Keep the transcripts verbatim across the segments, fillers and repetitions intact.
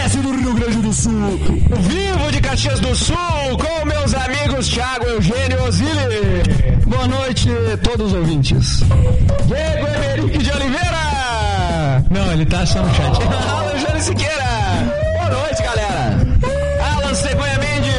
Podcast do Rio Grande do Sul. Vivo de Caxias do Sul, com meus amigos Thiago, Eugênio e Ozili. Boa noite, todos os ouvintes. Diego Emerick de Oliveira. Não, ele tá só no chat. Alan Jânio Siqueira. Boa noite, galera. Alan Cegonha Mendes.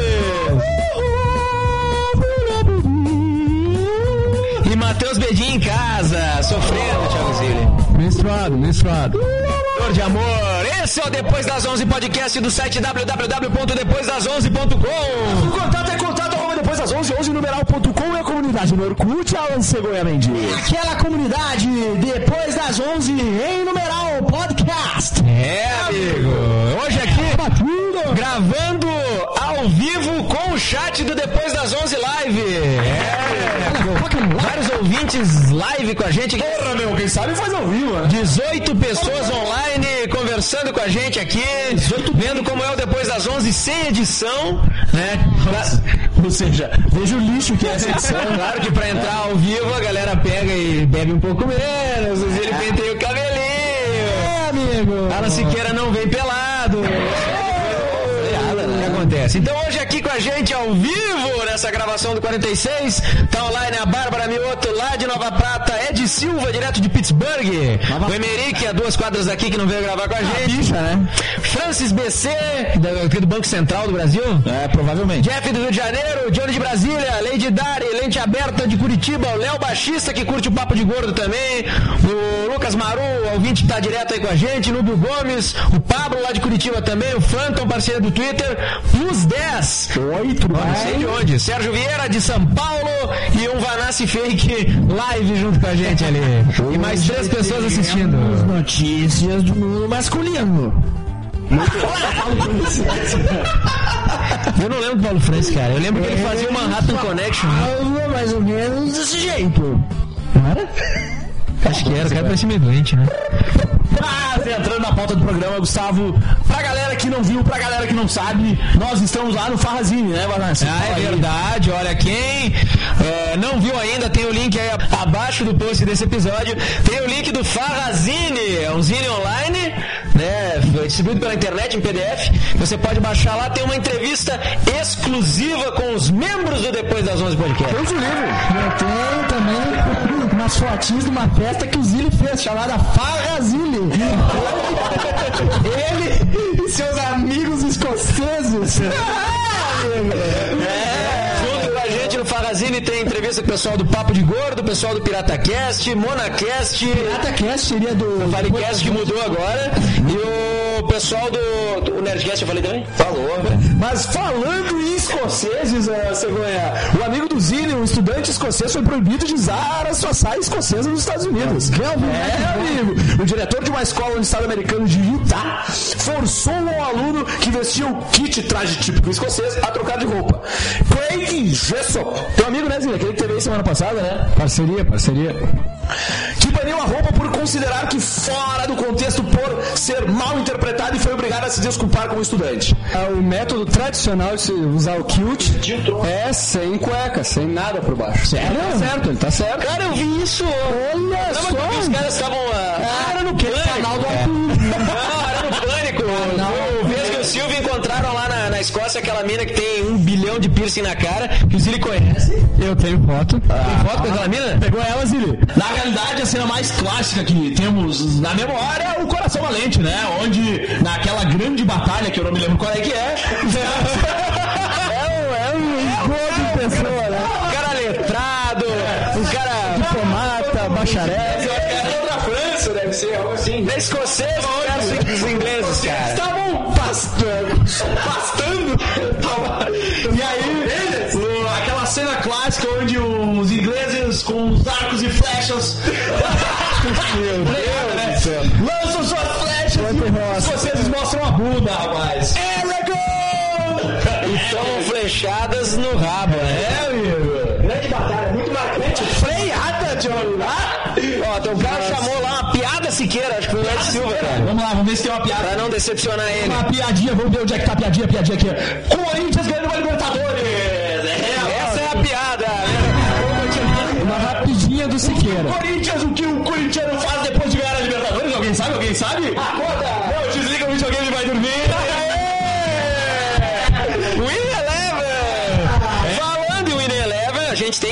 E Matheus Bedin em casa, sofrendo, Thiago Zilli. Menstruado, menstruado. Dor de amor. Esse é o Depois das onze podcast do site w w w ponto depois das onze ponto com. O contato é contato arroba depois das onze, onze numeral ponto com, é a comunidade no Orkut, Alan Cegonha Mendes. Aquela comunidade Depois das onze em numeral podcast. É, amigo. Hoje aqui, gravando ao vivo com o chat do Depois das onze Live. É. Vários ouvintes live com a gente. Porra, meu, quem sabe faz ao vivo, né? dezoito pessoas online conversando com a gente aqui, vendo como é o Depois das onze sem edição, né? Ou seja, veja o lixo que é essa edição. Claro que pra entrar ao vivo a galera pega e bebe um pouco menos, ele penteia o cabelinho. É, amigo. Alan Siqueira não vem pelado. Acontece. Então hoje aqui com a gente ao vivo nessa gravação do quarenta e seis tá online a Bárbara Mioto lá de Nova Prata, Ed Silva direto de Pittsburgh, Nova... o Emerick a duas quadras daqui que não veio gravar com a gente, a bicha, né? Francis B C do, do Banco Central do Brasil, é, provavelmente, Jeff do Rio de Janeiro, Johnny de Brasília, Lady Dari, Lente Aberta de Curitiba, o Léo Baixista que curte o Papo de Gordo também, o Lucas Maru, o ouvinte que tá direto aí com a gente, Núbio Gomes, o Pablo lá de Curitiba também, o Phantom, parceiro do Twitter, Plus dez. Oito, não sei de onde. Sérgio Vieira, de São Paulo. E um Vanassi Fake live junto com a gente ali. E mais três pessoas assistindo. Notícias do mundo masculino. Eu não lembro do Paulo Francis, cara. Eu lembro que ele fazia o Manhattan Connection. Né? Mais ou menos desse jeito. Não era? Acho que era. O cara parecia meio doente, né? Mas entrando na pauta do programa, Gustavo, pra galera que não viu, pra galera que não sabe, nós estamos lá no Farrazine, né, Vanassi? Ah, é verdade. Olha, quem é, não viu ainda, tem o link aí abaixo do post desse episódio. Tem o link do Farrazine, é um zine online, né, distribuído pela internet em P D F. Você pode baixar lá, tem uma entrevista exclusiva com os membros do Depois das onze Podcast. Temos o livro. Eu tenho também umas fotinhas de uma festa que o Zilli fez, chamada Farrazine. Ele e seus amigos escoceses. É, junto com a gente no Farrazine tem entrevista com o pessoal do Papo de Gordo, o pessoal do PirataCast, Monacast. PirataCast seria do Valecast que mudou agora. E o pessoal do, do Nerdcast, eu falei também? Falou. Mas falando em escoceses, uh, Cegonha, o amigo do Zilli, um estudante escocês, foi proibido de usar a sua saia escocesa nos Estados Unidos. É, amigo. O diretor de uma escola no estado americano de Utah forçou um aluno que vestia o kit traje típico escocês a trocar de roupa. Craig Jessop, teu amigo, né, Zilli? Aquele que teve aí semana passada, né? Parceria, parceria. Que baniu a roupa por considerar que fora do contexto por ser mal interpretado e foi obrigado a se desculpar como estudante. O método tradicional de usar o kilt é sem cueca, sem nada por baixo. Sério? Ele tá certo, ele tá certo. Cara, eu vi isso. Olha só. Os caras estavam... Ah, era no pânico. Canal do é. Não, era no pânico. O vez que o Silvio encontraram lá na, na Escócia aquela mina que tem um bilhão de piercing na cara, que o Zilli conhece. Eu tenho foto. Ah, tem foto com aquela mina? Pegou ela, Zilli? Na realidade, a cena mais clássica que temos na memória é o Coração Valente, né? Onde, naquela grande batalha, que eu não me lembro qual é que é... É um gol de pessoa, né? Um cara letrado, um cara... diplomata, bacharel. É da França, deve ser algo assim. Da escocês, os ingleses, cara. Estavam pastando. Pastando? E aí, o, aquela cena clássica onde os ingleses com os arcos e flechas... Meu Deus do céu. Lançam suas flechas e os escoceses mostram a bunda, rapaz. E tomam flechadas no rabo, né? É, amigo. Grande batalha, muito marcante. Freada, John. Ó, teu cara chamou lá uma piada Siqueira, acho que foi o Ed Silva, cara. Vamos lá, vamos ver se tem uma piada. Pra não decepcionar ele. Uma piadinha, vamos ver onde é que tá a piadinha, a piadinha aqui. Corinthians ganhando uma Libertadores. Essa é a piada. Uma rapidinha do Siqueira. Corinthians, o que o corintiano faz depois de ganhar a Libertadores? Alguém sabe? Alguém sabe? Acorda! Não, desliga o videogame e vai dormir.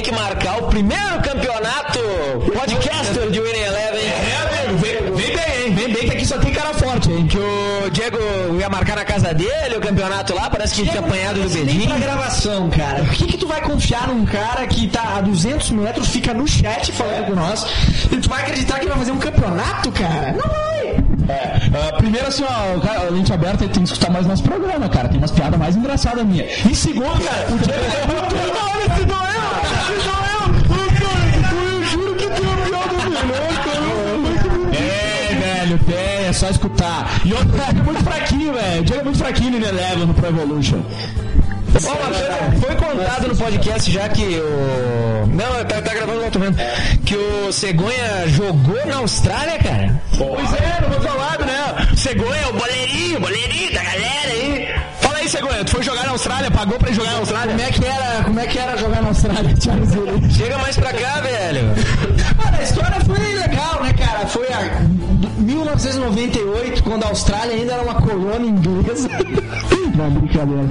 que marcar o primeiro campeonato podcaster de Winning Eleven. É, amigo, vem, vem bem, hein? Vem bem que aqui só tem cara forte, hein? Que o Diego ia marcar na casa dele o campeonato lá, parece que tinha apanhado do Nem Bedinho. pra gravação, cara. Por que que tu vai confiar num cara que tá a duzentos metros, fica no chat falando com nós, e tu vai acreditar que vai fazer um campeonato, cara? Não vai! É, uh, primeiro assim, ó, o cara, a lente aberta, ele tem que escutar mais nosso programa, cara. Tem umas piadas mais engraçadas minha. E segundo, cara, o Diego é muito legal, esse doeu! Esse doeu! Eu juro que tem uma piada melhor, cara. É, velho, tem, é só escutar. E outro, cara, é muito fraquinho, velho. O Diego é muito fraquinho no Eleven, no Pro Evolution. Ó, uma coisa, foi contado no podcast já que o... Não, tá, tá gravando no outro momento. Que o Cegonha jogou na Austrália, cara. Pois é, não vou falar, né? Cegonha, o boleirinho, boleirinho da galera aí. Fala aí, Cegonha, tu foi jogar na Austrália, pagou pra ir jogar na Austrália? Como é que era, como é que era jogar na Austrália, Thiago Zilli? Chega mais pra cá, velho. Cara, a história foi legal, né, cara? Foi a mil novecentos e noventa e oito, quando a Austrália ainda era uma colônia inglesa. Não, brincadeira.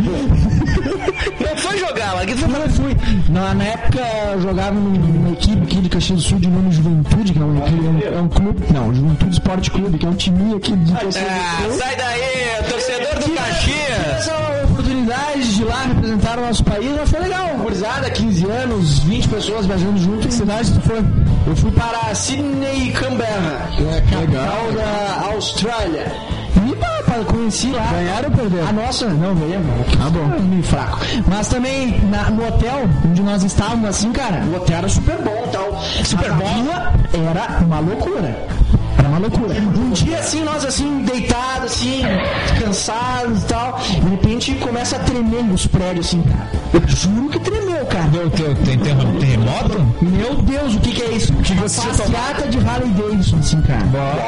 Não foi jogar lá, que foi... Não, eu fui. Na, na época eu jogava numa equipe aqui de Caxias do Sul de nome Juventude, que é um, é um, é um clube. Não, Juventude Esporte Clube, que é um time aqui de Caxias Ah, do Sul. sai daí, torcedor do Tive Caxias. essa oportunidade de ir lá representar o nosso país, mas foi legal. Gurizada, quinze anos, vinte pessoas viajando junto. Que cidade tu foi? Eu fui para Sydney e Canberra, que é a capital da Austrália. E pá, pá, conheci lá. Ganharam ou perderam? A nossa, não, ganhamos. Ah, bom. É meio fraco. Mas também na- no hotel onde nós estávamos, assim, cara, o hotel era super bom e tal. Super bom. Era uma loucura. Era uma loucura. Um dia, assim, nós, assim, deitados, assim, cansados e tal, de repente começa a tremer os prédios, assim, cara. Eu juro que tremeu, cara. Deu teu terremoto? Meu Deus, o que que é isso? Que você passeata de Harley Davidson, assim, cara.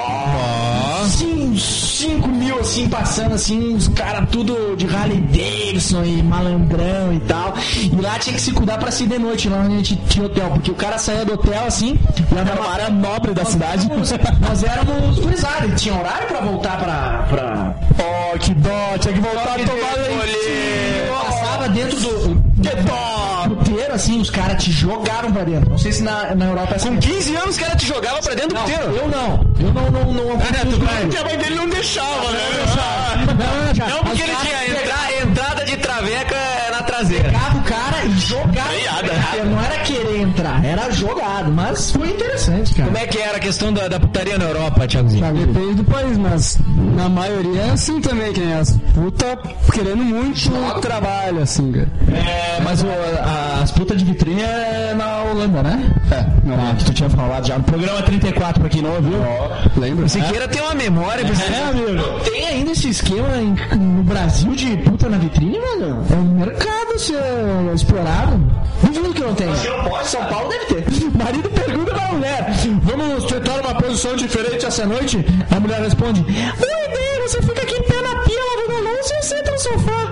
Sim, cinco mil, assim, passando, assim, os caras tudo de Harley Davidson e malandrão e tal. E lá tinha que se cuidar pra sair de noite, lá onde a gente tinha hotel. Porque o cara saía do hotel, assim, e andava Uma área nobre da cidade. Nós éramos gurizada, e tinha horário pra voltar pra... pra... Oh, que dó, tinha que voltar a tomar leitinho. Passava dentro do... Que dó. puteiro, assim, os caras te jogaram pra dentro. Não sei se na, na Europa é assim. Com quinze anos os caras te jogavam pra dentro do Não, puteiro. eu não. Eu não, não, não. Porque a mãe dele não deixava, né? Não, Não, porque ele tinha entra, entrada de traveca na traseira. Pegava o cara e jogava. Freada. Não era querer entrar, era jogado. Mas foi interessante, cara. Como é que era a questão da, da putaria na Europa, Thiagozinho? Depende do país, mas na maioria é assim também, que nem as putas querendo muito trabalho, assim, cara. É, mas o, a- as putas de vitrine é na Holanda, né? É, não, que tu tinha falado já no programa trinta e quatro, pra quem não ouviu. Lembra? O Siqueira tem uma memória pra É, amigo. Tem ainda esse esquema em- no Brasil de puta na vitrine, velho? É um mercado a ser explorado. Duvido que não tem. São Paulo deve ter. Marido pergunta pra mulher: vamos tentar uma posição diferente essa noite? A mulher responde: Oi, bem, você fica aqui em pé na pia lavando a louça e senta no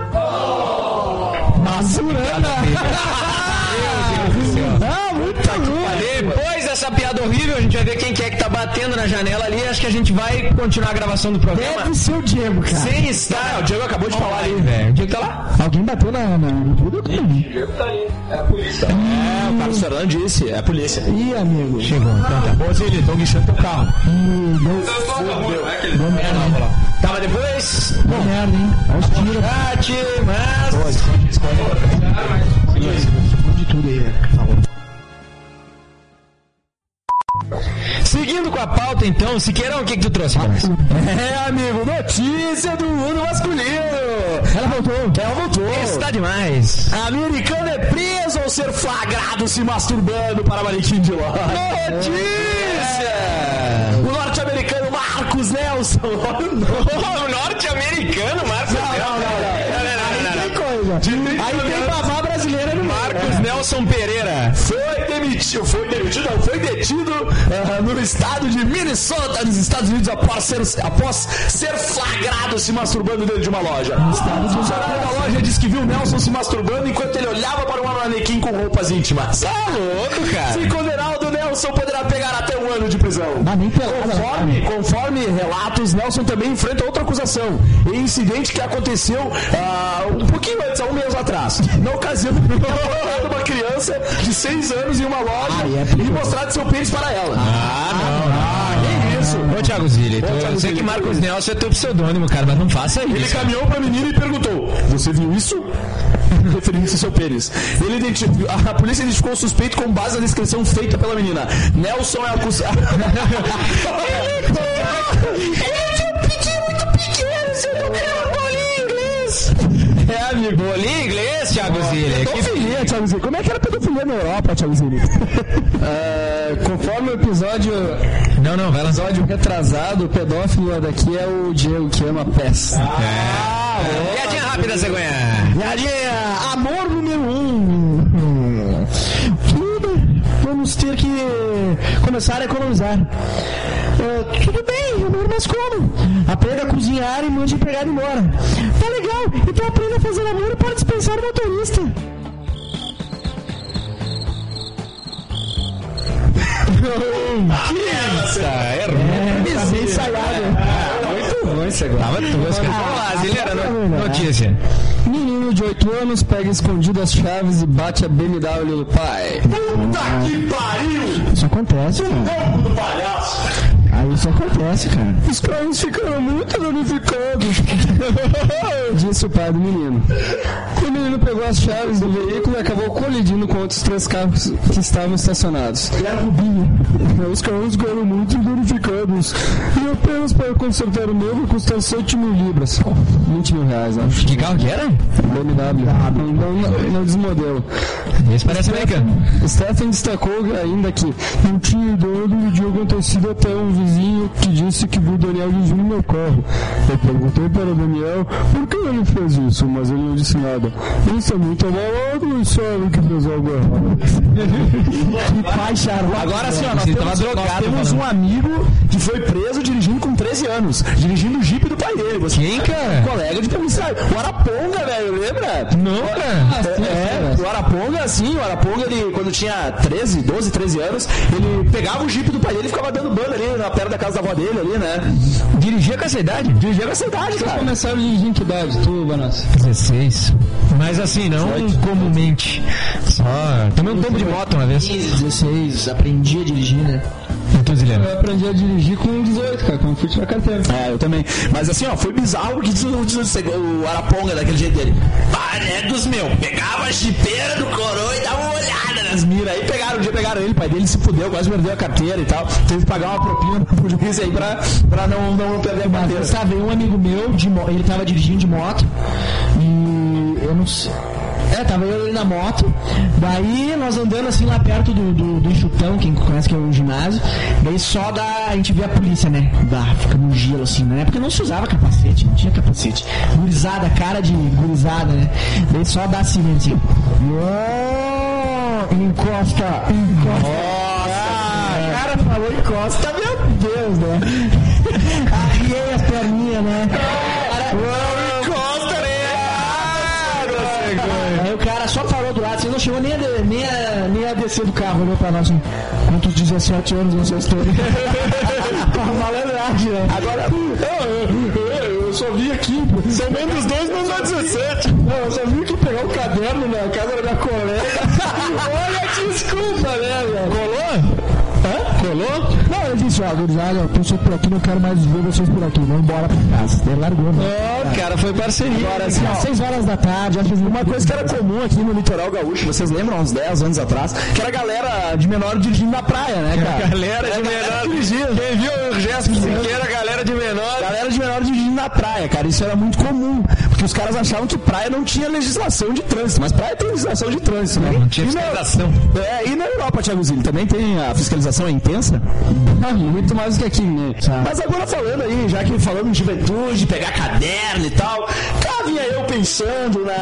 sofá. Mazurana! Ah, muito bom. Depois dessa piada horrível, a gente vai ver quem que é que tá batendo na janela ali. Acho que a gente vai continuar a gravação do programa. Deve ser o Diego, cara. Sem estar. O Diego acabou de falar ali, velho. O Diego tá lá. Alguém bateu na, na, no tudo? É, o Carlos Fernando disse: é a polícia. Ih, amigo. Chegou, então tá. Ô, Zili, estão guinchando teu carro. Tá, mas depois. Bom, merda, hein? Olha os tiros. Bate, mas. De tudo aí, por favor. Seguindo com a pauta, então, Siqueirão, o que, que tu trouxe pra nós? É, amigo, notícia do mundo masculino. Ela voltou. Ela voltou. Está demais. Americano é preso ao ser flagrado se masturbando para manequim de loja. Notícia! O norte-americano Marcos Nelson. O norte-americano, Marcos Não, não, não, não. Tem coisa. De trinta Aí tem anos. babá brasileira no Marcos Nelson Pereira. Foi demitiu, foi demitido, não, foi detido uh, no estado de Minnesota, nos Estados Unidos, após ser, após ser flagrado se masturbando dentro de uma loja. O funcionário da loja disse que viu o Nelson se masturbando enquanto ele olhava para um manequim com roupas íntimas. Tá louco, cara. Se condenado, Nelson poderá pegar até um ano de prisão. Mas nem pelada, conforme, conforme relatos, Nelson também enfrenta outra acusação. Em incidente que aconteceu uh, um pouquinho antes, há um mês atrás. Na ocasião, ele abordado uma criança de seis anos em uma loja ah, é e mostrado seu pênis para ela. Ah, não, não. Ah, que isso? Ô, Thiago Zilli, Ô, tu- Thiago eu sei Zilli. que Marcos Nelson é teu pseudônimo, cara, mas não faça Ele isso. caminhou pra menina e perguntou: você viu isso? Referindo-se ao seu pênis. Ele identificou, a polícia identificou o suspeito com base na descrição feita pela menina. Nelson é acusado. Ele tinha um piquinho muito pequeno, você não quer um bolinho inglês. É, amigo, bolinho inglês, Thiago Zilli. Que Pedofilia, Thiago Zilli. Como é que era pedofilia na Europa, Thiago Zilli? É, conforme o episódio, Não, não, vai lá. episódio retrasado, o pedófilo daqui é o Diego, que ama pés. Ah, piadinha rápida, cegonha. Piadinha, amor número um. Tudo, vamos ter que começar a economizar. É, tudo bem, amor, mas como? Aprenda a cozinhar e mande empregado embora. Tá legal, então aprenda a fazer amor e pode dispensar o motorista. Essa, é É, tá bem ensaiado. muito bom esse agora. Tava tosca. Vamos lá, Zileira, no- notícia. Menino de oito anos pega escondido as chaves e bate a B M W do pai. Puta que pariu! Isso acontece, cara. Pouco do palhaço! Aí isso acontece, cara. Os carros ficaram muito danificados, disse o pai do menino. O menino pegou as chaves do veículo e acabou colidindo com outros três carros que estavam estacionados. Os carros ficaram muito danificados e apenas para consertar o novo custa sete mil libras. vinte mil reais, acho. Que carro que era? B M W. Não, não, não desmodelo. Esse parece americano. Stephen destacou ainda que não tinha ideia do dia acontecido até um vizinho que disse que viu Daniel dirigindo no meu carro. Eu perguntei para o Daniel por que ele fez isso, mas ele não disse nada. Ele está muito abalado e sabe que fez algo errado. Que pai charlotte. Agora sim, ó, nós Você temos, tava drogado nós temos falando. um amigo que foi preso dirigindo com treze anos, dirigindo o Jeep do pai dele. Você Quem, cara? colega de polícia. O Araponga, velho, lembra? Não, cara. É, o Araponga, assim, o Araponga, ele, quando tinha treze, doze, treze anos, ele pegava o Jeep do pai dele e ficava dando banda ali, na perto da casa da avó dele ali, né? Dirigia com essa idade? Dirigia com essa idade, cara. Começaram a dirigir em que idade, tu, Banassi? dezesseis. Mas assim, não comumente. Só. Tomei um tombo de moto uma vez. quinze, dezesseis, aprendi a dirigir, né? Então, Zileira. Eu aprendi a dirigir com dezoito, cara, quando fui tirar carteira. É, eu também. Mas assim, ó, foi bizarro porque diz, o- diz o Araponga daquele jeito dele. Ah, é dos meus. Pegava a jipeira do coroa e dava uma olhada nas miras. Aí pegaram, um dia pegaram ele, o pai dele se fudeu, quase perdeu a carteira e tal. Teve que pagar uma propina pra polícia aí pra, pra não, não perder a carteira. Mas sabe, um amigo meu, de mo- ele tava dirigindo de moto e eu não sei. É, tava eu e ele na moto, daí nós andando assim lá perto do, do, do Enxutão, quem conhece que é um ginásio, daí só da. A gente vê a polícia, né? Dá, fica no gelo assim, né? Porque não se usava capacete, não tinha capacete. Gurizada, cara de gurizada, né? Daí só dá assim, né? Assim. "Uou, encosta, encosta. Nossa, o cara falou encosta, meu Deus, né? Arriei as perninhas, né? Cara, Encosta, né? Aí o cara só parou do lado, assim, não chegou nem a, de- nem a, nem a descer do carro, olhou pra nós assim, quantos dezessete anos vocês têm? Malandragem, né? Agora, eu, eu, eu só vi aqui, são menos dois, mas dá dezessete. Não, eu só vim aqui pegar um caderno na casa da minha colega. Olha, desculpa, né, velho? Colou? Hã? Colou? Não, eu disse, ó, gurizada, eu tô só por aqui, não quero mais ver vocês por aqui, vamos embora pra casa. Ele largou, né? Ó, cara, foi parceria. Agora, assim, Às ó, seis horas da tarde, já fiz uma coisa que era comum aqui no litoral gaúcho, vocês lembram, há uns dez anos atrás, que era a galera de menor dirigindo na praia, né, cara? Galera de menor. Quem viu o gesto Siqueira, galera de menor. Galera de menor dirigindo na praia, cara, isso era muito comum, porque os caras achavam que praia não tinha legislação de trânsito, mas praia tem legislação de trânsito, né? Não tinha E na- fiscalização. É, e na Europa, Thiago Zilli, também tem a fiscalização é intensa? Muito mais do que aqui, né? Mas agora falando aí, já que falando de juventude, pegar caderno e tal, cá vinha eu pensando na, na,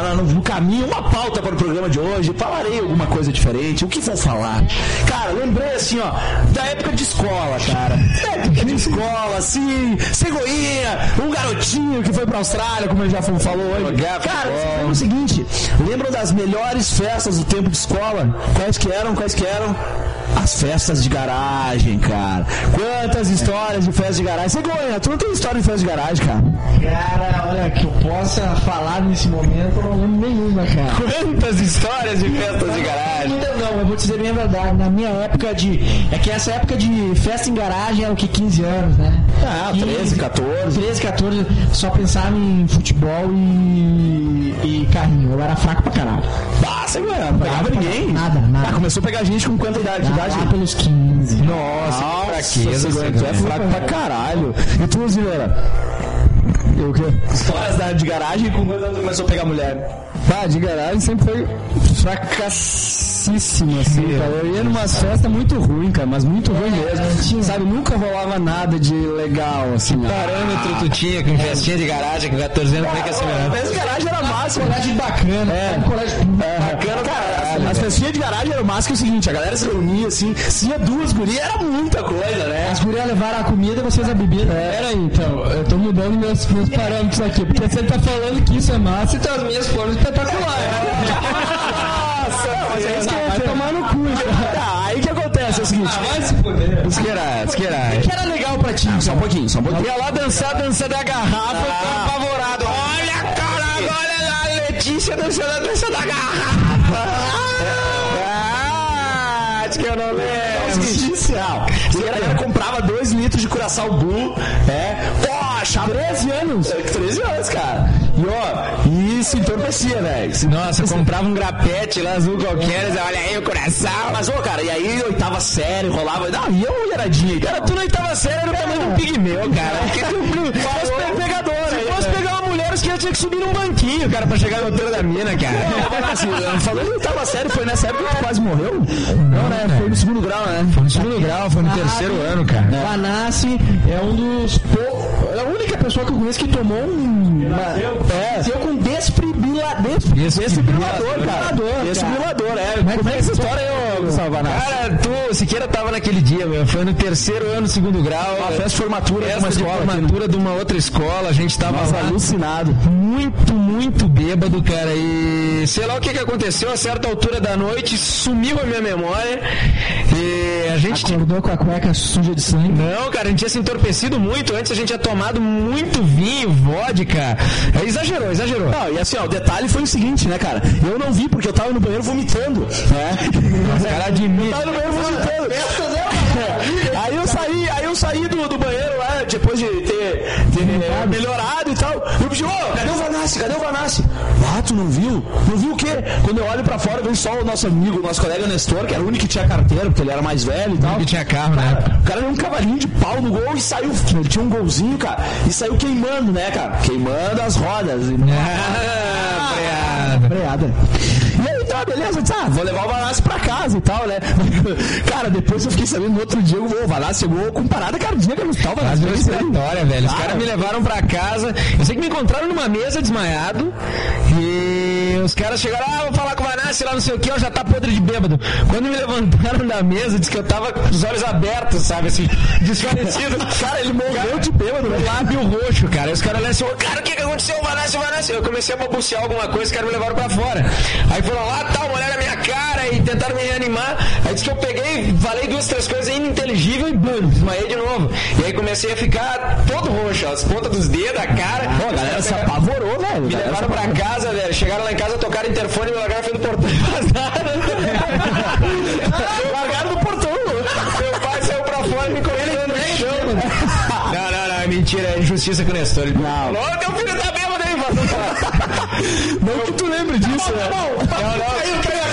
na, no, no caminho, uma pauta para o programa de hoje. Falarei alguma coisa diferente. O que vou falar? Cara, lembrei assim, ó, da época de escola, cara. Da época de escola, assim, cegoinha, um garotinho que foi pra Austrália, como ele já falou hoje. Cara, lembra o seguinte, lembram das melhores festas do tempo de escola? Quais que eram? Quais que eram? As festas de garagem, cara. Quantas histórias de festas de garagem? Cegonha, tu não tem história de festa de garagem, cara? Cara, olha, que eu possa falar nesse momento, eu não lembro nenhuma, cara. Quantas histórias de festas de garagem? Ainda não, eu vou te dizer bem a verdade. Na minha época de... É que essa época de festa em garagem era o que? quinze anos, né? Ah, treze, catorze. treze, catorze, só pensava em futebol e, e carrinho. Eu era fraco pra caralho. Ah, Cegonha, não pegava ninguém? Nada, nada. Ah, começou a pegar gente com quanta idade? Lá, idade? lá pelos quinze. Nossa, Nossa, fraqueza, Cegonha, tu é fraco pra caralho. E tu, Zileira? Eu o quê? Histórias da, de garagem com quantos anos começou a pegar mulher? Ah, de garagem sempre foi fracassíssimo, assim, cara. Eu ia numa festas muito ruim, cara, mas muito ruim mesmo. Sabe, nunca rolava nada de legal, assim. Parâmetro tu tinha com festinha de garagem com catorze anos, como é que é assim, A festa de garagem era massa. Colégio bacana. É. Um colégio Bacana, cara. As festinhas de garagem eram massa, que é o seguinte, a galera se reunia, assim, se ia duas gurias, era muita coisa, né? As gurias levaram a comida e vocês a bebida. É, Pera aí, então, eu tô mudando meus, meus parâmetros aqui, porque você tá falando que isso é massa, então as minhas foram espetaculares. Nossa, mas é isso que vai tomar no cu, cara. Ah, aí que acontece, é o seguinte. Vai se fuder. Esqueira, esqueira. Que era legal pra ti. Só um pouquinho, só um pouquinho. Ia lá dançar a dança da garrafa, eu tava apavorado. Olha, caralho, olha lá a Letícia dançando a dança da garrafa. Ah, acho que eu não lembro. A galera comprava dois litros de Curaçao Bull, é, poxa, treze anos, treze anos, cara. E ó, isso entorpecia, velho. Nossa, comprava um grapete lá azul qualquer, olha aí o coração. Mas, ô, cara, e aí oitava série, rolava, não, e eu mulheradinha. Cara, tu na oitava série era o tamanho de um pigmeu, cara. Se fosse pegador, se fosse pegar uma mulher, os caras tinham que subir num banquinho, cara, pra chegar na altura da mina, cara. Assim, falando em oitava série, foi nessa época que tu quase morreu? Não, né? Foi no segundo grau, né? Foi no segundo grau, foi no terceiro ano, cara. O Vanassi é um dos poucos. É a única pessoa que eu conheço que tomou um. Uma, é, eu com desfibrila, desfibrilador, cara. Desfibrilador, é. Como é que essa história aí, Gustavo Vanassi? Cara, tu, Siqueira tava naquele dia, meu. Foi no terceiro ano, segundo grau. Uma festa de formatura festa de uma escola. De formatura de uma outra escola. A gente tava Nossa, lá, alucinado. muito, muito bêbado, cara. E sei lá o que que aconteceu. A certa altura da noite, sumiu a minha memória. E a gente. Acordou com a cueca suja de sangue? Não, cara, a gente tinha se entorpecido muito. Antes a gente tinha tomado muito vinho, vodka. É, exagerou, exagerou. Não, e assim, ó, o detalhe foi o seguinte, né, cara? Eu não vi porque eu tava no banheiro vomitando, né? Os caras admitem. Eu tava no banheiro vomitando. Aí eu saí, aí eu saí do, do banheiro lá, depois de ter, ter melhorado e tal. Eu pedi, ô, cadê o Vanassi? Cadê o Vanassi? Ah, tu não viu? Não viu o quê? Quando eu olho pra fora, vem só o nosso amigo, o nosso colega Nestor, que era o único que tinha carteira, porque ele era mais velho e tal. Que tinha carro, né? O cara deu um cavalinho de pau no gol e saiu. Ele tinha um golzinho, cara, e saiu queimando, né, cara? Queimando as rodas. E... Ah, freada. Freada. E aí, tá, beleza? Eu disse, ah, vou levar o Vanassi pra casa e tal, né? Cara, depois eu fiquei sabendo no outro dia, o Vanassi chegou com parada cardíaca no hospital. Faz uma história, velho. Os Cara, caras me levaram pra casa. Eu sei que me encontraram numa mesa desmaiado. E os caras chegaram, ah, vou falar com o Vanassi lá, não sei o que, ó, já tá podre de bêbado. Quando me levantaram da mesa, disse que eu tava com os olhos abertos, sabe, assim, desvanecido. Cara, ele morreu de bêbado, né? Lábio roxo, cara. E os caras olharam assim, cara, o que que aconteceu, Vanassi, Vanassi? Eu comecei a babucear alguma coisa, os caras me levaram pra fora. Aí foram lá, tal, olharam na minha cara e tentaram me reanimar. Aí disse que eu peguei, falei duas, três coisas ininteligíveis e bum, desmaiei de novo. E aí comecei a ficar todo roxo, as pontas dos dedos, a cara. Pô, a galera se apavorou, velho. Me levaram pra casa, velho. Chegaram lá em casa, tocaram o interfone, me largaram na frente do portão e vazaram. Largaram do portão. Meu pai saiu pra fora e me colocou no chão. Não, não, não, é mentira, é injustiça com o Nestor. Ele Não. falou, ô, teu filho tá bêbado aí, vazou. Não que tu lembre disso, né? Não, não. É que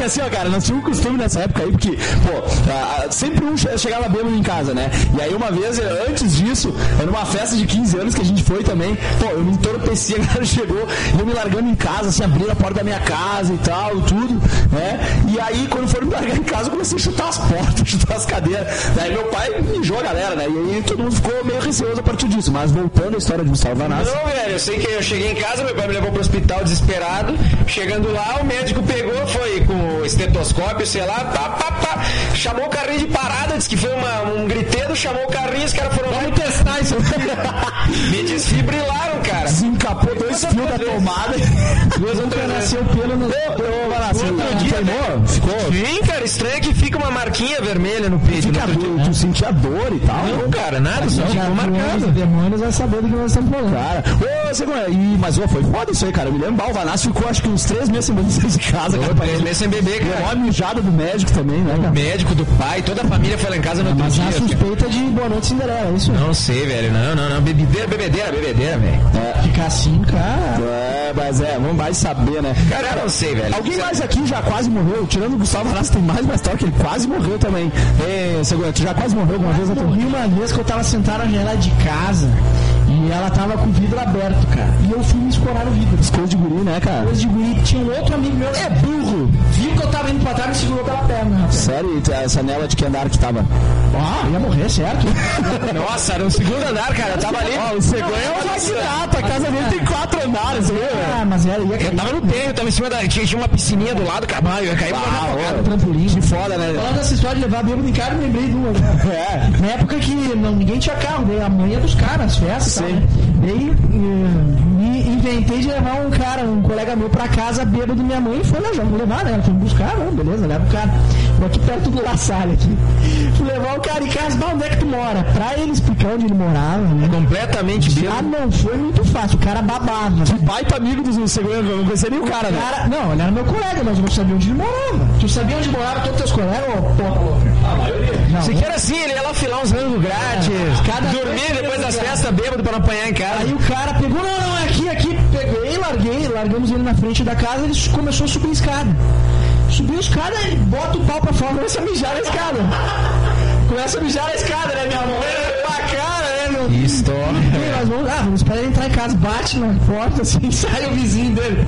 assim, ó, cara, nós tínhamos um costume nessa época aí, porque, pô, a, a, sempre um chegava bêbado em casa, né? E aí uma vez, antes disso, era uma festa de quinze anos que a gente foi também, pô, eu me entorpeci, a galera chegou, e eu me largando em casa, assim, abrindo a porta da minha casa e tal, tudo, né? E aí, quando foram me largar em casa, eu comecei a chutar as portas, chutar as cadeiras. Daí meu pai mijou a galera, né? E aí todo mundo ficou meio receoso a partir disso. Mas voltando à história de Gustavo Vanassi. Não, velho, eu sei que eu cheguei em casa, meu pai me levou pro hospital desesperado. Chegando lá, o médico pegou, foi com o estetoscópio, sei lá, pá, pá, pá, chamou o carrinho de parada, disse que foi uma, um griteiro, chamou o carrinho, os caras foram lá. Vamos testar isso aqui. Me desfibrilaram, cara. Desencapou dois fios da tomada. Duas ou três nasceu o pelo no. Ô, Vanassi, tu queimou? Ficou? Sim, cara, estranho que fica uma marquinha vermelha no peito. Fica dor, tu sentia dor e tal? Não, cara, nada, só ficou marcado. Os demônios vai saber do que nós estamos falando. Cara, ô, você conhece? Ih, mas ô, foi foda isso aí, cara. Eu me lembro, o Vanassi ficou acho que uns três meses sem sair de casa, cara. Três meses sem beber, cara. Levou a mijada do médico também, né, cara? Do médico, do pai, toda a família foi lá em casa no outro Mas dia. a suspeita de Boa Noite Cinderela, é isso? Não sei, velho. Não, não, não. Bebedeira, bebedeira, bebedeira, velho. É. Ficar assim, cara. É, mas é, vamos mais saber, né? Cara, eu não sei, velho. Alguém mais aqui já quase morreu? Tirando o Gustavo Vanassi, tem mais uma história que ele quase morreu também. Ei, Segura, tu já quase morreu alguma vez? Eu morri uma vez que eu tava sentado na janela de casa e ela tava com o vidro aberto, cara. E eu fui me escorar no vidro. Coisa de guri, né, cara? Coisa de guri. Tinha um outro amigo meu. É burro! Viu que eu tava indo pra trás e me segurou pela perna, rapaz. Sério? E essa anela de que andar que tava? Ah, ia morrer, certo? Nossa, era no segundo andar, cara. Eu tava ali. Ó, o Cegonha é um magnata. A casa dele tem quatro andares, viu? Ah, mas era, ia cair. Eu tava no terreno, tava em cima da. Tinha, tinha uma piscininha do lado, cara. Eu ia cair pra Ah, ah, ó, trampolim. Que foda, né? Falando dessa história de levar bêbado em casa, eu lembrei de uma. Né? É. Na época que não, ninguém tinha carro, daí a mãe ia dos caras, as festas e tal, né? Daí eh, me inventei de levar um cara, um colega meu pra casa bêbado, minha mãe foi lá, já vou levar, né? Ela foi me buscar, não, beleza, leva o cara. Vou aqui perto do La Salle aqui. Fui levar o cara em casa, onde é que tu mora? Pra ele explicar onde ele morava, né? completamente Ah, bêbado. não, foi muito fácil, o cara babava. Que baita amigo do Segurança, eu não conhecia nem o cara, né? Cara, não, ele era meu colega, mas eu não sabia onde ele morava. Tu sabia onde morava todos os teus colegas? Ô, porra louca. A maioria. Se que era assim, ele ia lá filar uns rangos grátis, Cada dormir vez depois das que- festas bêbado pra não apanhar em casa. Aí o cara pegou, não, não, é aqui, aqui, peguei, larguei, largamos ele na frente da casa, ele começou a subir a escada. Subiu a escada, ele bota o pau pra fora, começa a mijar na escada. Começa a mijar na escada, né, minha mãe? Pra cara, né, meu? Que história. E nós vamos, ah, vamos esperar ele entrar em casa, bate na porta, assim, sai o vizinho dele.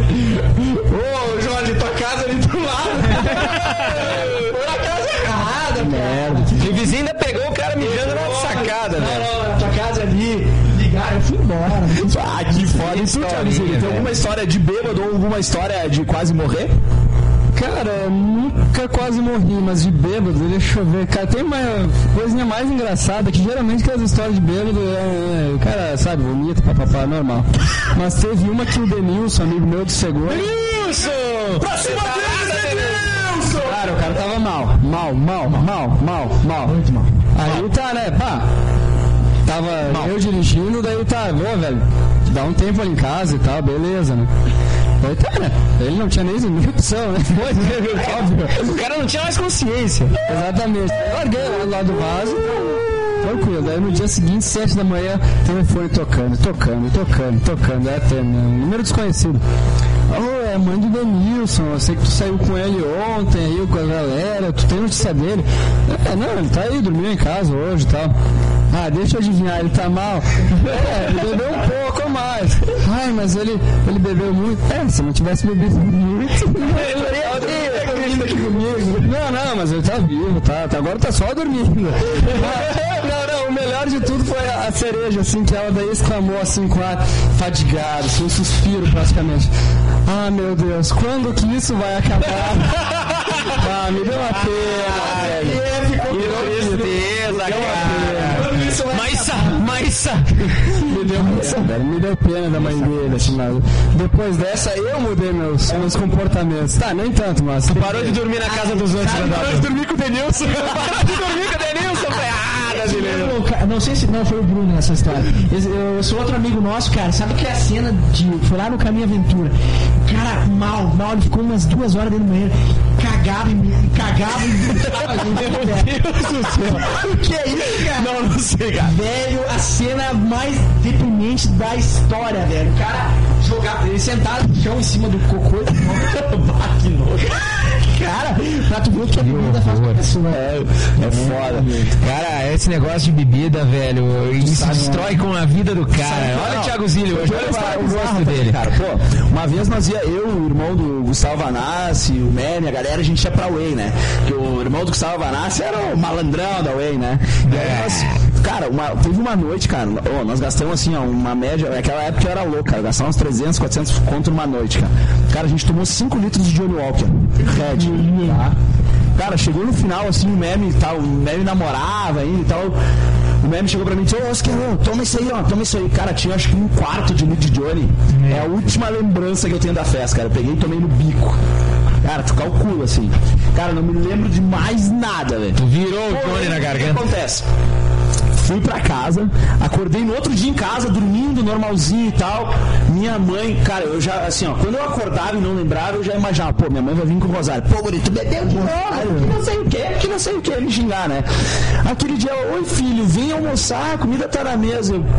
Ô, Jorge, tua casa ali do lado. Foi na casa errada, merda. E o vizinho ainda pegou o cara mijando na sacada, Não, velho. não, na tua casa ali. Ligaram, eu fui embora. Ah, que foda. E tu, Thiago, historinha, tem velho. alguma história de bêbado ou alguma história de quase morrer? Cara, eu nunca quase morri, mas de bêbado, deixa eu ver. Cara, tem uma coisinha mais engraçada, que geralmente que as histórias de bêbado, é, é, o cara, sabe, vomita, papapá, normal. Mas teve uma que o Denilson, amigo meu do Segura... Denilson! Pra cima dele, Denilson! Cara, o cara tava mal, mal, mal, mal, mal, mal. Muito mal. Aí tá, né, pá. Tava eu dirigindo, daí tá, ô, velho, dá um tempo ali em casa e tal, beleza, né? Daí tá, né? Ele não tinha nem nem opção, né? Óbvio. O cara não tinha mais consciência. Exatamente. Eu larguei lá do lado do vaso, tranquilo. Daí no dia seguinte, sete da manhã, telefone tocando, tocando, tocando, tocando. É, tem um número desconhecido. Ô, é a mãe do Denilson, eu sei que tu saiu com ele ontem aí, com a galera, tu tem notícia dele? É, não, ele tá aí, dormiu em casa hoje e tal. Ah, deixa eu adivinhar, ele tá mal. É, ele bebeu um pouco ou mais. Ai, mas ele, ele bebeu muito. É, se não tivesse bebido muito, ele estaria aqui comigo. Não, não, mas ele tá vivo, tá, tá agora tá só dormindo. Não, não, o melhor de tudo foi a, a cereja, assim, que ela daí exclamou assim, com a fadigado, assim, um suspiro praticamente. Ah, meu Deus, quando que isso vai acabar? Ah, me deu uma pena, velho. Que tristeza, cara. Maísa, Maísa. Me deu pena, velho, me deu pena da mãe dele, assim, mas depois dessa eu mudei meus, meus comportamentos. Tá, nem tanto, mas... Parou de dormir na casa dos outros, né? Parou de dormir com o Denilson. Parou de dormir com o Denilson, ah, brasileiro. Não sei se não foi o Bruno nessa história. Esse, eu sou outro amigo nosso, cara. Sabe que é a cena de. Foi lá no Caminho Aventura. Cara, mal, mal, ele ficou umas duas horas dentro do banheiro. Cagava e cagava e gritava a gente. Meu Deus do céu. O que é isso, cara? Não, não sei, cara. Velho, a cena mais deprimente da história, velho. O cara jogava, ele sentado no chão em cima do cocô. Que nojo. Cara, pra tu ver o que a bebida faz pra pessoa. É, é foda. Cara, esse negócio de bebida, velho, isso destrói com a vida do cara. Olha o Thiago Zilli hoje, olha o gosto dele. Cara, pô, uma vez nós ia, eu, o irmão do Gustavo Vanassi, o Mene, a galera, a gente ia pra Way, né? Que o irmão do Gustavo Vanassi era o malandrão da Way, né? E aí nós, cara, uma, teve uma noite, cara, ó, nós gastamos assim, ó, uma média, naquela época eu era louco, cara, gastamos uns trezentos, quatrocentos conto numa noite, cara. Cara, a gente tomou cinco litros de Johnny Walker. Red, tá? Cara, chegou no final, assim, o Meme, tá, o Meme namorava ainda e tal. O Meme chegou pra mim e disse, ô, Oscar, toma isso aí, ó, toma isso aí. Cara, tinha acho que um quarto de litro de Johnny. É a última lembrança que eu tenho da festa, cara. Eu peguei e tomei no bico. Cara, tu calcula, assim. Cara, não me lembro de mais nada, velho. Tu virou o Johnny na garganta. O que acontece? Fui pra casa, acordei no outro dia em casa, dormindo normalzinho e tal. Minha mãe, cara, eu já, assim, ó, quando eu acordava e não lembrava, eu já imaginava, pô, minha mãe vai vir com o Rosário. Pô, Guri, tu bebeu de novo, que não sei o que, que não sei o que, me xingar, né? Aquele dia, oi filho, vem almoçar, a comida tá na mesa. Eu,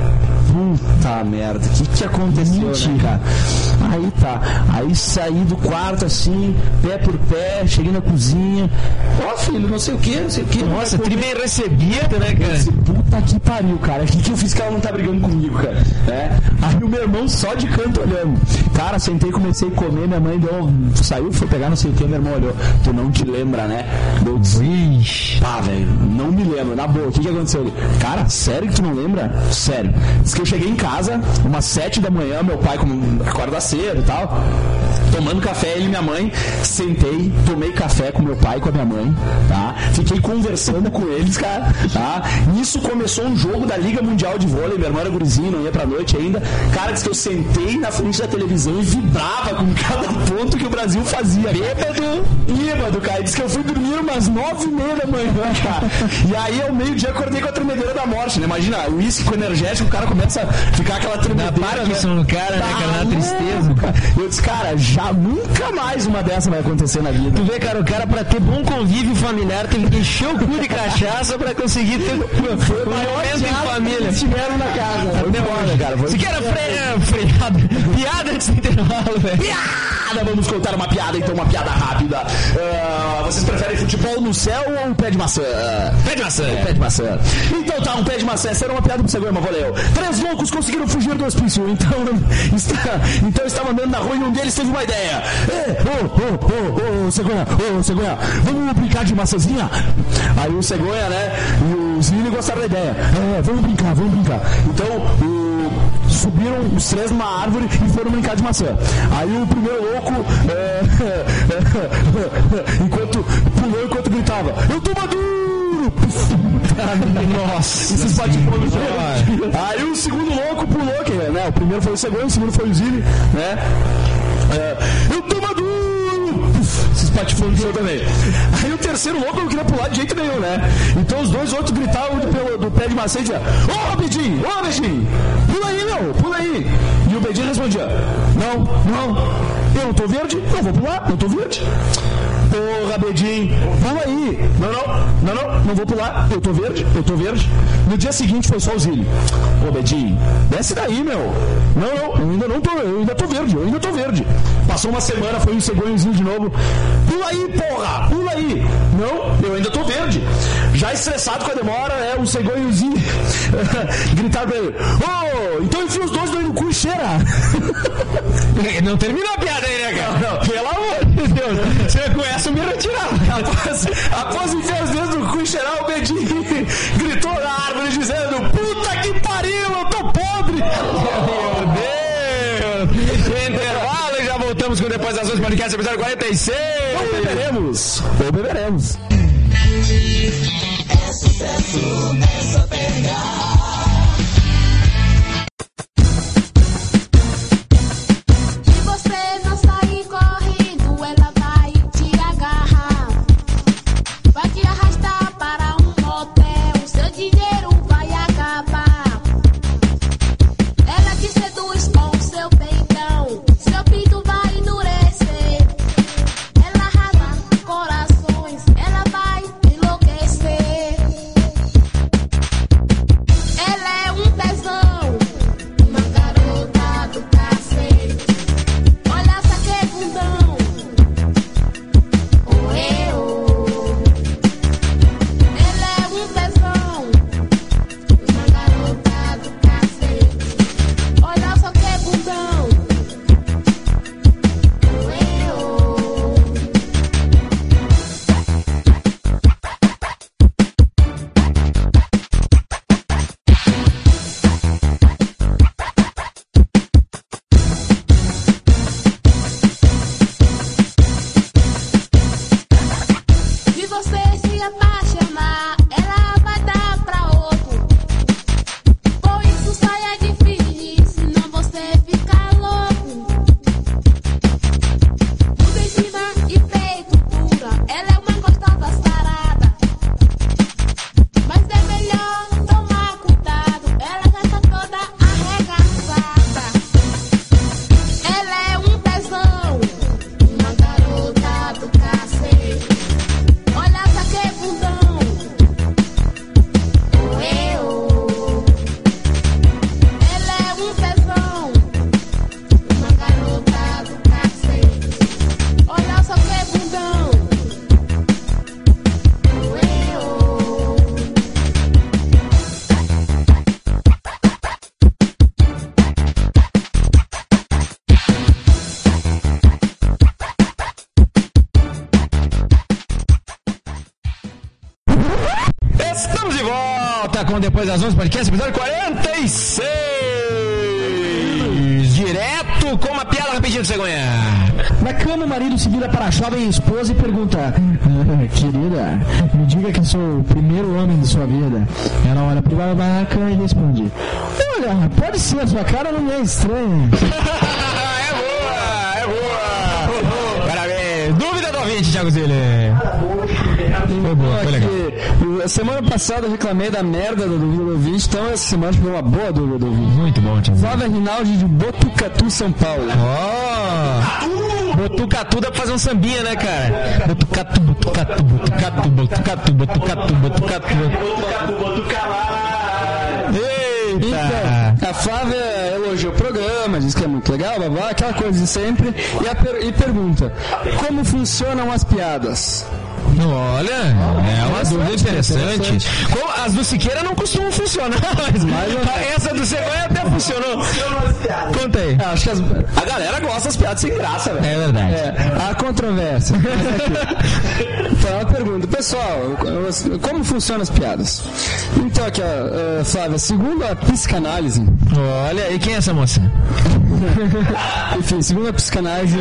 puta merda, o que que aconteceu, né, cara? Aí tá, aí saí do quarto assim, pé por pé, cheguei na cozinha. Ó, filho, não sei o que, não sei o que. Nossa, tri bem recebido, né, cara? Esse puta que pariu, cara. O que, que eu fiz que ela não tá brigando comigo, cara? É. Aí o meu irmão só de canto olhando. Cara, sentei, comecei a comer, minha mãe deu. Saiu, foi pegar não sei o que, meu irmão olhou. Tu não te lembra, né? Eu disse, pá, velho, não me lembro. Na boa, o que, que aconteceu ali? Cara, sério que tu não lembra? Sério. Diz que eu cheguei em casa, umas sete da manhã, meu pai como, acorda cedo e tal. Tomando café, ele e minha mãe, sentei, tomei café com meu pai e com a minha mãe, tá? Fiquei conversando com eles, cara, tá? Nisso começou um jogo da Liga Mundial de Vôlei, meu irmão era gurizinho, não ia pra noite ainda. Cara, disse que eu sentei na frente da televisão e vibrava com cada ponto que o Brasil fazia. Bêbado, bêbado, cara. Disse que eu fui dormir umas nove e meia da manhã, cara. E aí, ao meio-dia, acordei com a tremedeira da morte, né? Imagina, o uísque com energético, o cara começa a ficar aquela tremedeira. Na Parkinson, né? Cara, né, cara? Na tristeza. Cara. Eu disse, cara, já nunca mais uma dessa vai acontecer na vida. Tu vê, cara, o cara pra ter bom convívio familiar teve que encher o cu de cachaça pra conseguir ter foi um momento em família. Estiveram na casa. Foi foda, cara. Isso aqui era fre... freada. Piada antes do intervalo, velho. Piada! Vamos contar uma piada, então, uma piada rápida. Uh, vocês preferem futebol no céu ou um pé de maçã? Pé de maçã. Um pé de maçã. Então tá, um pé de maçã. Essa era uma piada pro Segura, mas valeu. Três loucos conseguiram fugir do hospício. Então, está, então estavam andando na rua e um deles teve uma ideia. Ô, ô, ô, ô, Cegonha, ô, Cegonha, vamos brincar de maçãzinha? Aí o Cegonha, né, e o Zilli gostaram da ideia. É, vamos brincar, vamos brincar. Então, o, subiram os três numa árvore e foram brincar de maçã. Aí o primeiro louco, é, enquanto pulou, enquanto gritava, eu tô maduro! Nossa, esses bate-pão no chão. Aí o segundo louco pulou, que, né, o primeiro foi o Cegonha, o segundo foi o Zilli, né? É, eu tô maduro! Esses patifões do céu também. Aí o terceiro louco não queria pular de jeito nenhum, né? Então os dois outros gritavam do, pelo, do pé de maçã e diziam: ô, Bedinho, ô, Bedinho, pula aí, meu, pula aí. E o Bedinho respondia: não, não, eu não tô verde, não vou pular, não tô verde. Porra, Bedinho, pula aí. Não, não, não, não, não vou pular, eu tô verde, eu tô verde. No dia seguinte foi só o Zilli. Ô, Bedinho, desce daí, meu. Não, não, eu ainda não tô, eu ainda tô verde, eu ainda tô verde. Passou uma semana, foi um cegonhozinho de novo. Pula aí, porra, pula aí. Não, eu ainda tô verde. Já estressado com a demora, é um cegonhozinho gritar pra ele: ô, oh, então enfia os dois no cu e cheira. Não terminou a piada aí, né, cara? Não, não. Pelo amor de Deus. Você com essa me retirar. Após, após enfiar os dedos no cu e cheirar, o Bedinho gritou na árvore dizendo: puta que pariu, eu tô podre. Meu Deus. Intervalo e já voltamos com Depois das Ações Podcast, episódio quarenta e seis. Ou beberemos. Ou beberemos. É sucesso, é só pegar. Depois das onze, podcast, episódio quarenta e seis. Direto com uma piada rapidinho de cegonha. Na cama, o marido se vira para a jovem esposa e pergunta: ah, querida, me diga que sou o primeiro homem de sua vida. Ela olha para o babaca e responde: olha, pode ser, sua cara não é estranha. É boa, é boa. Parabéns. Dúvida do ouvinte, Thiago Ziller. Foi boa, foi legal. A semana passada eu reclamei da merda da dúvida do ouvinte, então essa semana foi uma boa dúvida do ouvinte. Muito bom, Thiago. Flávia Rinaldi de Botucatu, São Paulo. Ó! Botucatu dá pra fazer um sambinha, né, cara? Botucatu, Botucatu, Botucatu, Botucatu, Botucatu, Botucatu. Eita! Então, a Flávia elogiou o programa, diz que é muito legal, blá, blá, aquela coisa de sempre, e, a per- e pergunta: como funcionam as piadas? Olha, é uma dúvida interessante. Como as do Siqueira não costumam funcionar, mas essa do Cegonha até funcionou. Conta aí. Acho que as, a galera gosta das piadas sem graça, velho. É verdade. É, há controvérsia. Então ela pergunta: pessoal, como funcionam as piadas? Então aqui, ó, Flávia, segundo a psicanálise. Olha, e quem é essa moça? Enfim, segundo a psicanálise.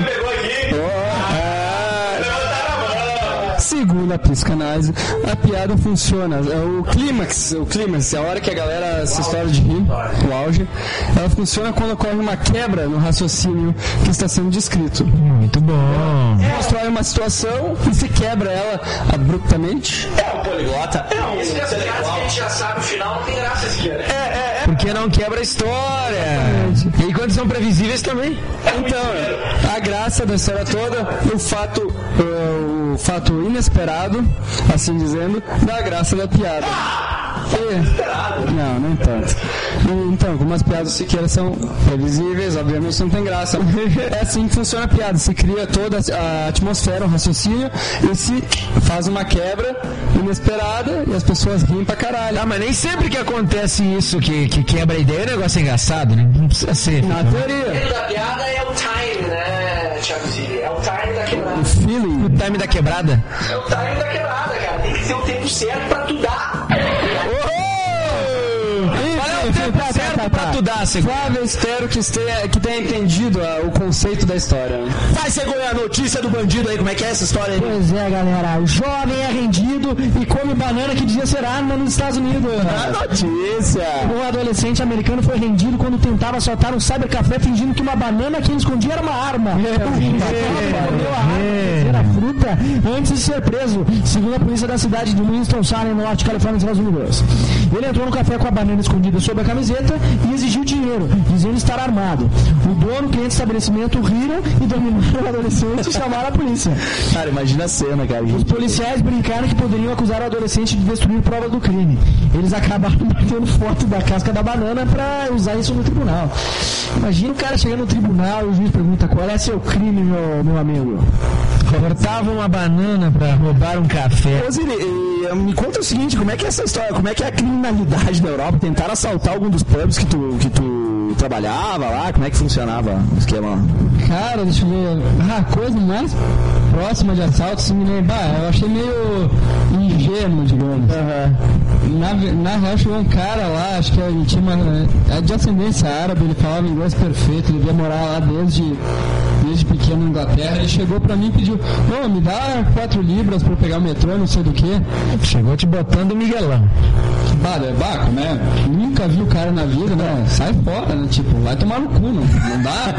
Segundo a psicanálise, a piada funciona. O clímax, o clímax, a hora que a galera se estoura de rir, o auge, ela funciona quando ocorre uma quebra no raciocínio que está sendo descrito. Muito bom. Constrói uma situação e se quebra ela abruptamente. É um poliglota. É um Esse piadas que a gente já sabe o final, não tem graça esse cara. É, é, é. Porque não quebra a história. E quando são previsíveis também. Então, a graça da história toda, o fato, uh, o fato inesperado, assim dizendo, da graça da piada. E, não, nem tanto. E, então, como as piadas Siqueira são previsíveis, obviamente não tem graça. É assim que funciona a piada. Se cria toda a atmosfera, o raciocínio, e se faz uma quebra inesperada e as pessoas riem pra caralho. Ah, mas nem sempre que acontece isso, que, que quebra a ideia, o negócio é engraçado, né? Não precisa ser. Na teoria. A piada é o time, né, Thiago Zilli? É o time da quebrada. O feeling. O time da quebrada. É o time da quebrada, cara. Tem que ser o tempo certo pra tu dar. Qual é o tempo Tá, certo tá, tá, pra tá. tu dar, Cegonha? Flávio, espero que, esteja, que tenha entendido ah, o conceito da história. Vai, Cegonha, a notícia do bandido aí, como é que é essa história aí? Pois é, galera. O jovem é rendido e come banana que dizia ser arma nos Estados Unidos. A notícia! Um adolescente americano foi rendido quando tentava assaltar um cybercafé fingindo que uma banana que ele escondia era uma arma. Escondeu a arma, que era fruta, antes de ser preso, segundo a polícia da cidade de Winston-Salem, Norte Califórnia, nos Estados Unidos. Ele entrou no café com a banana escondida sob a camiseta e exigiu dinheiro, dizendo estar armado. O dono, cliente do estabelecimento, riram e dominaram o adolescente e chamaram a polícia. Cara, imagina a cena, cara. Os policiais brincaram que poderiam acusar o adolescente de destruir provas do crime. Eles acabaram batendo foto da casca da banana pra usar isso no tribunal. Imagina o cara chegando no tribunal e o juiz pergunta: qual é seu crime, meu, meu amigo? Cortava uma banana pra roubar um café. Ô, Zilli, e, me conta o seguinte, como é que é essa história, como é que é a criminalidade da Europa? Tentaram assaltar algum dos pubs que tu, que tu trabalhava lá? Como é que funcionava o esquema? Cara, deixa eu ver. Ah, a coisa mais próxima de assalto, assim, me lembra. Ah, eu achei meio ingênuo, digamos. Uhum. Na, na real, chegou um cara lá, acho que ele tinha uma. É de ascendência árabe, ele falava inglês perfeito, ele ia morar lá desde. Desde pequeno na Inglaterra, ele chegou pra mim e pediu: ô, me dá quatro libras pra eu pegar o metrô, não sei do que. Chegou te botando o Miguelão. Bah, baco, né? Nunca vi o cara na vida, né? Sai fora, né? Tipo, vai tomar no cu, não, não dá.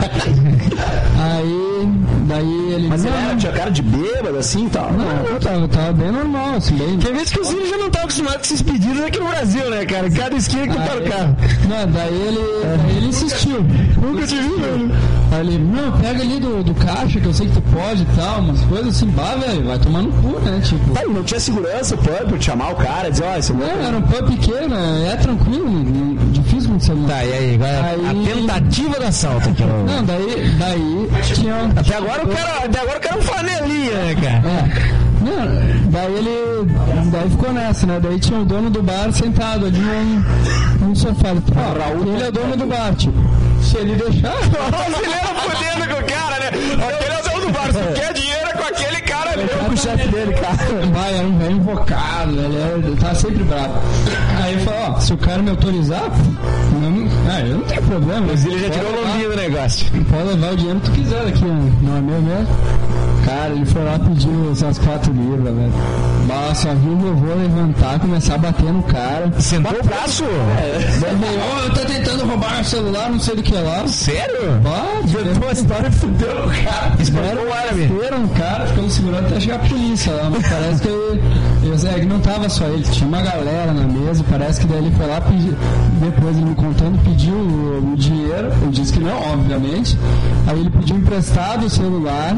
Aí, daí ele. Mas não, ele era, tinha cara de bêbado assim e tal? Não, eu tava, eu tava bem normal, assim, bem. Tem vezes que o Ciro já não tá acostumado com esses pedidos aqui no Brasil, né, cara? Cada esquina que tu para o carro. Não, daí ele, daí ele insistiu. Nunca te vi, velho. Aí ele, não, pega ali do, do caixa, que eu sei que tu pode e tal, umas coisas assim, bah, velho, vai tomar no cu, né? Tipo. Tá, e não tinha segurança, o pub, pra te chamar o cara, dizer, ó, esse Não, era um pub pequeno, é tranquilo, não- difícil acontecer. Tá, e aí? Vai a- Aí- a tentativa de assalto aqui. ó. Não, daí, daí tinha. Até agora o cara, até agora o cara é um flanelinha, né, cara? É. Não, daí ele. Daí ficou nessa, né? Daí tinha o dono do bar sentado ali num, num sofá. Ele, ó, Raul, ele é dono do bar, tipo. Se ele deixar. O brasileiro fudendo com o cara, né? Aquele é o dono do bar, se quer dinheiro é com aquele cara ali. Com o chefe dele, cara. Vai, era um velho invocado, ele ele tava sempre bravo. Aí eu falei, ó, se o cara me autorizar, não, ah, eu não tenho problema. Mas ele já tirou o lombinho do negócio. Pode levar o dinheiro que tu quiser aqui, não é meu mesmo? Cara, ele foi lá e pediu essas quatro libras, velho. Mas só viu eu vou levantar, começar a bater no cara. Sentou o braço? Ó, eu tô tentando roubar o celular, não sei do que lá. Sério? Ah, inventou a história e fudeu o cara. Esperou o árabe. Era um cara, ficou segurando até chegar a polícia lá, mas parece que ele, ele, é, que não tava só ele, tinha uma galera na mesa, parece que daí ele foi lá, pedi, depois ele me contando, pediu o, o dinheiro, eu disse que não, obviamente, aí ele pediu emprestado o celular.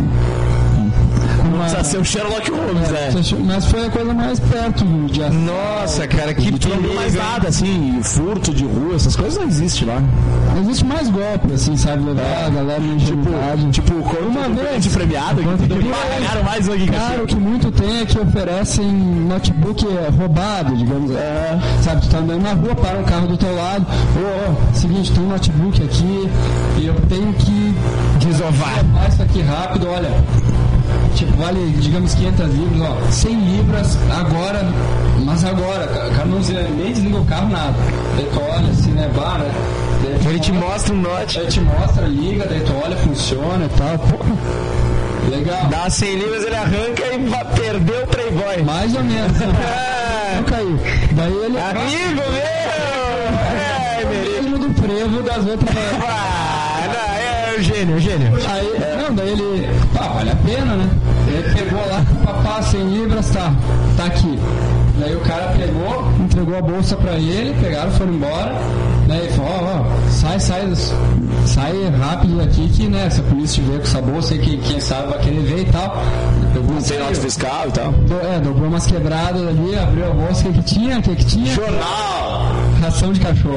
Não precisa ser o Sherlock Holmes, é, né? Mas foi a coisa mais perto de assalto. Nossa, cara, que tu não viu mais nada, assim, furto de rua, essas coisas não existem lá. Não existe mais golpe, assim, sabe? Levar é. a galera na ingenuidade. Tipo, tipo uma vez de premiado, ganharam mais aqui. Cara, o que muito tem é que oferecem notebook roubado, digamos. É. Sabe, tu tá andando na rua, para um carro do teu lado. Ô, oh, seguinte, tem um notebook aqui e eu tenho que desovar isso aqui rápido, olha. Tipo, vale, digamos, quinhentas libras, ó, cem libras agora, mas agora, o cara não nem desliga o carro, nada. Daí tu olha assim, né, bar, né? Ele te mostra um note. Ele te mostra, liga, daí tu olha, funciona e tal, pô. Legal. Dá cem libras, ele arranca e vai perder o Playboy. Mais ou menos. Não caiu. Daí ele... Amigo meu! É, mesmo do frevo das outras... Ah, não, é o gênio, o gênio. Aí, não, daí ele... Ah, vale a pena, né? Ele pegou lá, papá, cem libras, tá, tá aqui. Daí o cara pegou, entregou a bolsa pra ele, pegaram, foram embora. Daí ele falou, ó, ó, sai, sai, sai rápido daqui que, né, se a polícia te ver com essa bolsa aí, quem, quem sabe vai querer ver e tal. Não tem nota fiscal e tal. Do, é, dobrou umas quebradas ali, abriu a bolsa, o que que tinha, o que que tinha? Jornal! Ração de cachorro.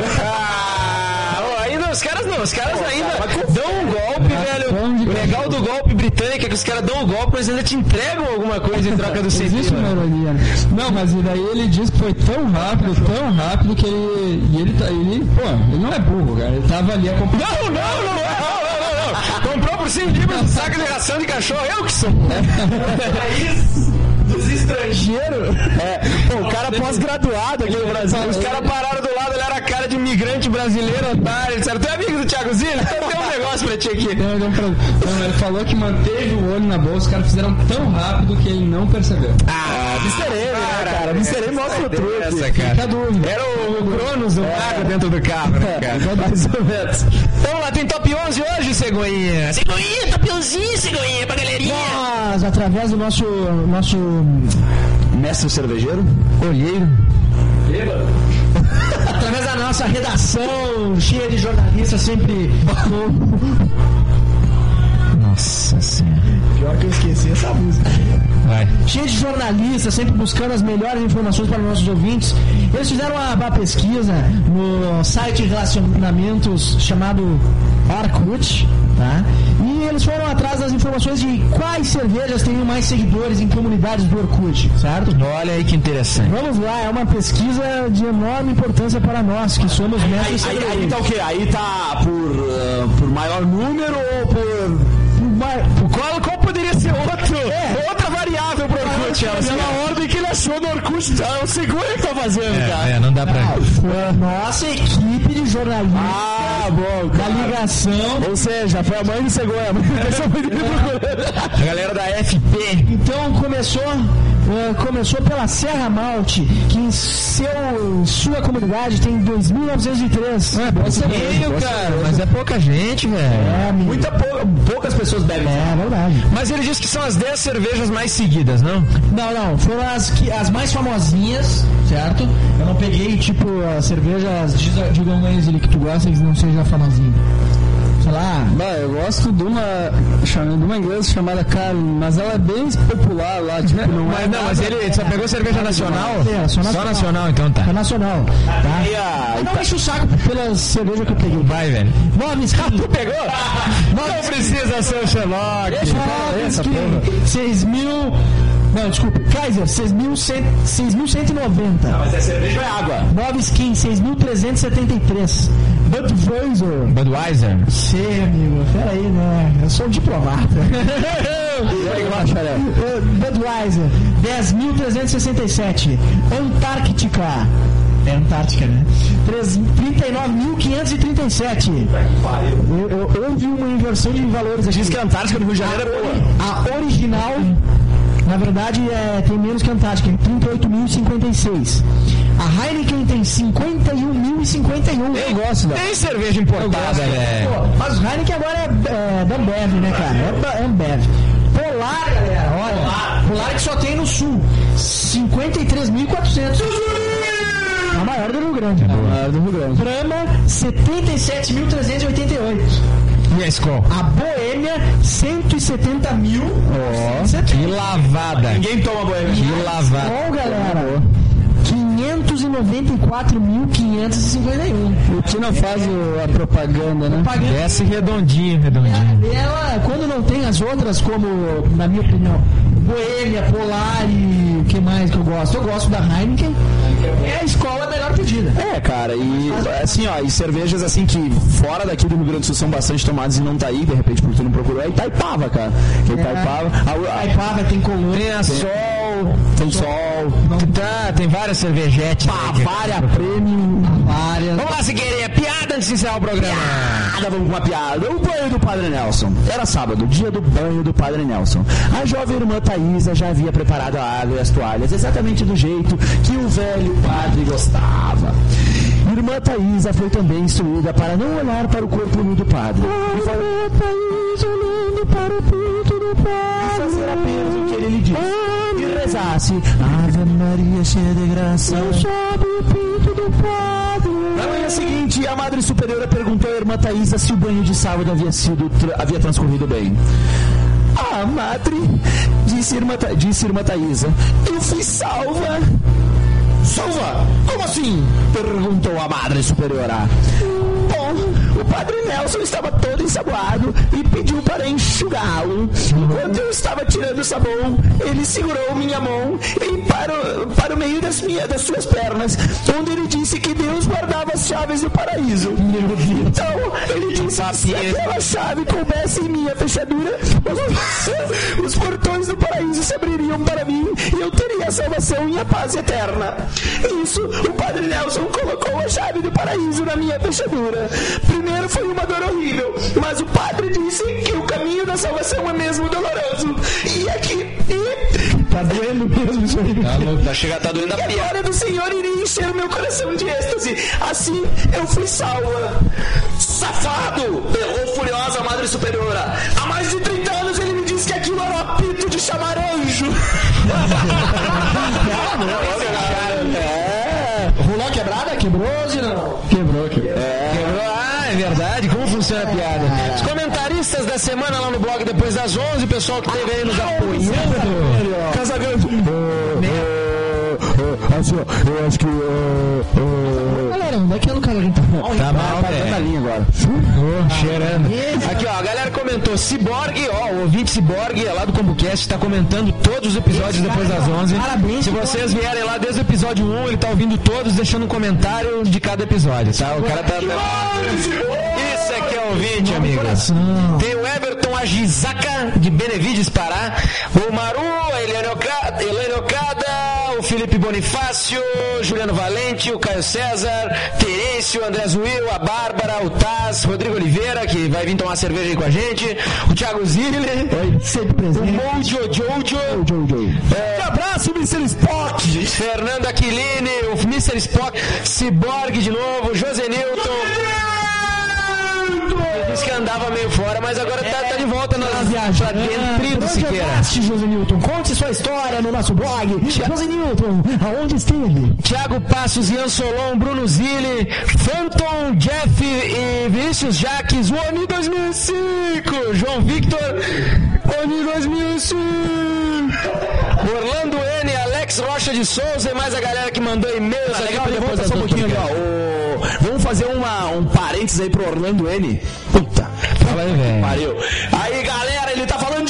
Os caras não, os caras Pô, ainda cara, dão um golpe, é, velho. O legal do golpe britânico é que os caras dão um golpe, mas ainda te entregam alguma coisa em troca do centro. Existe uma ironia. Não, mas daí ele disse que foi tão rápido, tão rápido que ele. E ele, ele, pô, ele não é burro, cara. Ele tava ali acompanhando. Não, não, não, não, não, não. Comprou por cem libras um saco de ração de cachorro, eu que sou. É isso. Dos estrangeiros. É, pô, o cara pós-graduado aqui no Brasil. Os caras pararam do lado, ele era cara de imigrante brasileiro, otário. Eles disseram, tu é amigo do Thiago Zilli? Tem um negócio pra ti aqui. Não, não, não, ele falou que manteve o olho na bolsa, os caras fizeram tão rápido que ele não percebeu. Ah, mister M, né, cara? mister M mostra o truque. Essa, cara. Fica a dúvida. Era o, o Cronos, o mago é. dentro do carro, né, cara? É, mais ou menos. Vamos lá, tem top onze hoje, Cegonha. Cegonha, top onze, Cegonha, pra galerinha. Nós, através do nosso... nosso mestre cervejeiro, olheiro, através da nossa redação cheia de jornalistas, sempre nossa senhora, pior que eu esqueci essa música. Vai. Cheia de jornalistas, sempre buscando as melhores informações para os nossos ouvintes. Eles fizeram uma, uma pesquisa no site de relacionamentos chamado Orkut, tá? E eles foram atrás das informações de quais cervejas têm mais seguidores em comunidades do Orkut, certo? Olha aí que interessante. Vamos lá, é uma pesquisa de enorme importância para nós, que somos mestres. Aí, aí, aí tá o quê? Aí tá por, uh, por maior número ou por... Qual, qual poderia ser outro, é. outra variável pro Orkut? Ela, pela ordem que ele achou no Orkut, tá? É o segundo que tá fazendo, é, cara. É, não dá pra... Ah, foi a nossa equipe de jornalistas ah, bom, da ligação. Ou seja, foi a mãe do Cegonha. A galera da F P. Então começou... Uh, começou pela Serra Malte, que em seu, sua comunidade tem dois mil novecentos e três. É, pouquinho, cara, mas é pouca gente, velho. É, muita pou, poucas pessoas bebem. É, verdade. Mas ele disse que são as dez cervejas mais seguidas, não? Não, não, foram as, que, as mais famosinhas, certo? Eu não peguei, tipo, as cervejas, digam eles ali que tu gosta, que não seja famosinho. Sei lá. Bah, eu gosto de uma, de uma inglesa chamada Carmen, mas ela é bem popular lá, tipo, não mas, é. Não, mas ele só pegou cerveja nacional? É, só nacional. Só nacional, então tá. É nacional. Tá? E a, não enche o saco pelas cervejas que eu peguei. Vai, velho. Nove skin. Tu pegou? Não precisa ser o Sherlock. Nove skin. Seis mil. Não, desculpa. Kaiser, seis mil cento e noventa. Não, mas é cerveja ou é água? Nove skin, seis mil trezentos e setenta e três. Budweiser. Budweiser? Sei, amigo. Pera aí, né? Eu sou um diplomata. Budweiser, dez mil trezentos e sessenta e sete. Antártica. É Antártica, né? trinta e nove mil quinhentos e trinta e sete. Houve uma inversão de valores aqui. Diz que a Antártica do Rio de Janeiro é boa. A original, na verdade, é, tem menos que a Antártica, trinta e oito mil e cinquenta e seis. A Heineken tem cinquenta e um mil e cinquenta e um. Eu gosto da. Tem cerveja importada, velho. Mas o Heineken agora é, é da Ambev, né, cara? É Ambev. Polar, galera, olha. Polar. Polar que só tem no sul. cinquenta e três mil e quatrocentos. A maior do Rio Grande. A maior do Rio Grande. Brahma, setenta e sete mil trezentos e oitenta e oito. E a Skol? A Boêmia, cento e setenta mil. Ó, oh, que lavada. Ninguém toma Boêmia. Que lavada. Ó, galera. quinhentos e noventa e quatro mil quinhentos e cinquenta e um. O que não faz o, a propaganda, né? Propaganda. Desce redondinho, redondinho. Ela, quando não tem as outras, como, na minha opinião, Boêmia, Polar e o que mais que eu gosto? Eu gosto da Heineken. É a escola melhor pedida. É, cara, e assim, ó, e cervejas assim que fora daqui do Rio Grande do Sul são bastante tomadas e não tá aí, de repente, porque tu não procurou, é Itaipava, cara. Que é Itaipava. A, a, Itaipava tem coluna. Tem a Sol. Tem Sol. Tá, tem várias cervejetes. Bavária Premium. Várias. Vamos lá, Siqueirinha. Piada antes de encerrar o programa. Piada, vamos com uma piada. O banho do Padre Nelson. Era sábado, dia do banho do Padre Nelson. A jovem irmã Thaísa já havia preparado a água e as toalhas exatamente do jeito que o velho padre gostava. Irmã Thaísa foi também instruída para não olhar para o corpo nu do padre. E falou, Thaísa olhando para o pinto do padre. E fazer apenas o que ele lhe disse. E rezasse, Ave Maria cheia de graça. Não sobe o pinto do padre. Na manhã seguinte, a Madre Superiora perguntou à irmã Thaísa se o banho de sábado havia, sido, havia transcorrido bem. Ah, madre, disse irmã, disse irmã Thaísa, eu fui salva. Salva? Como assim? Perguntou a Madre Superiora. Bom, o Padre Nelson estava todo ensaboado e pediu para enxugá-lo. Enquanto eu estava tirando o sabão, ele segurou minha mão e para o, para o meio das, minhas, das suas pernas, onde ele disse que Deus guardava as chaves do paraíso. Então, ele disse que se aquela chave coubesse em minha fechadura, os, os portões do paraíso se abririam para mim e eu teria a salvação e a paz eterna. Isso, o Padre Nelson colocou a chave do paraíso na minha fechadura. Primeiro foi uma dor horrível, mas o padre disse que o caminho da salvação é mesmo doloroso. E aqui... E... Tá doendo mesmo isso aí. Tá louco, tá chegando, tá doendo a E a piada. glória do Senhor iria encher o meu coração de êxtase. Assim eu fui salva. Safado! Berrou furiosa a Madre Superiora. Há mais de trinta anos ele me disse que aquilo era um apito de chamaranjo. É. Rolou quebrada? Quebrou ou não? Quebrou, quebrou. É. Quebrou? Ah, é verdade. Como funciona a piada? Os comentaristas da semana lá no blog depois das onze, o pessoal que teve aí nos apoiando. Casagrande. Assim, eu acho que. Galera, onde é que é o cara que tá mal? Tá mal, Tá dando a linha agora. Oh, cheirando. Aqui, ó, a galera comentou. Ciborgue, ó, o ouvinte Ciborgue lá do ComboCast tá comentando todos os episódios depois das onze. Parabéns. Se vocês vierem lá desde o episódio um, ele tá ouvindo todos, deixando um comentário de cada episódio, tá? O cara tá. Isso aqui é ouvinte, amigo. Tem o Everton Agizaka, de Benevides, Pará. O Maru, a Helene Okada, Helene Okada, o Felipe Bonifácio, Juliano Valente, o Caio César, Terêncio, o André Zuil, a Bárbara, o Taz, Rodrigo Oliveira, que vai vir tomar cerveja aí com a gente, o Thiago Zilli, Sempre presente. o Mojo Jojo, Jojo. é, Abraço, mister Spock. Fernando Aquilini, o mister Spock, Ciborgue de novo, José Newton. Disse que andava meio fora, mas agora tá, tá de volta na viagem. Pra dentro do Siqueira. José Newton, conte sua história no nosso blog. José Newton, aonde esteve? Thiago Passos, Ian Solon, Bruno Zilli, Phantom, Jeff e Vinícius Jaques, o Oni dois mil e cinco, João Victor, Oni dois mil e cinco, Orlando N, Alex Rocha de Souza e mais a galera que mandou e-mails Ah, aqui legal, pra depois depois das um pouquinho ali, ó. O... Vamos fazer uma, um parênteses aí pro Orlando N. Puta. Fala aí, velho. Pariu. Aí, galera, ele tá falando de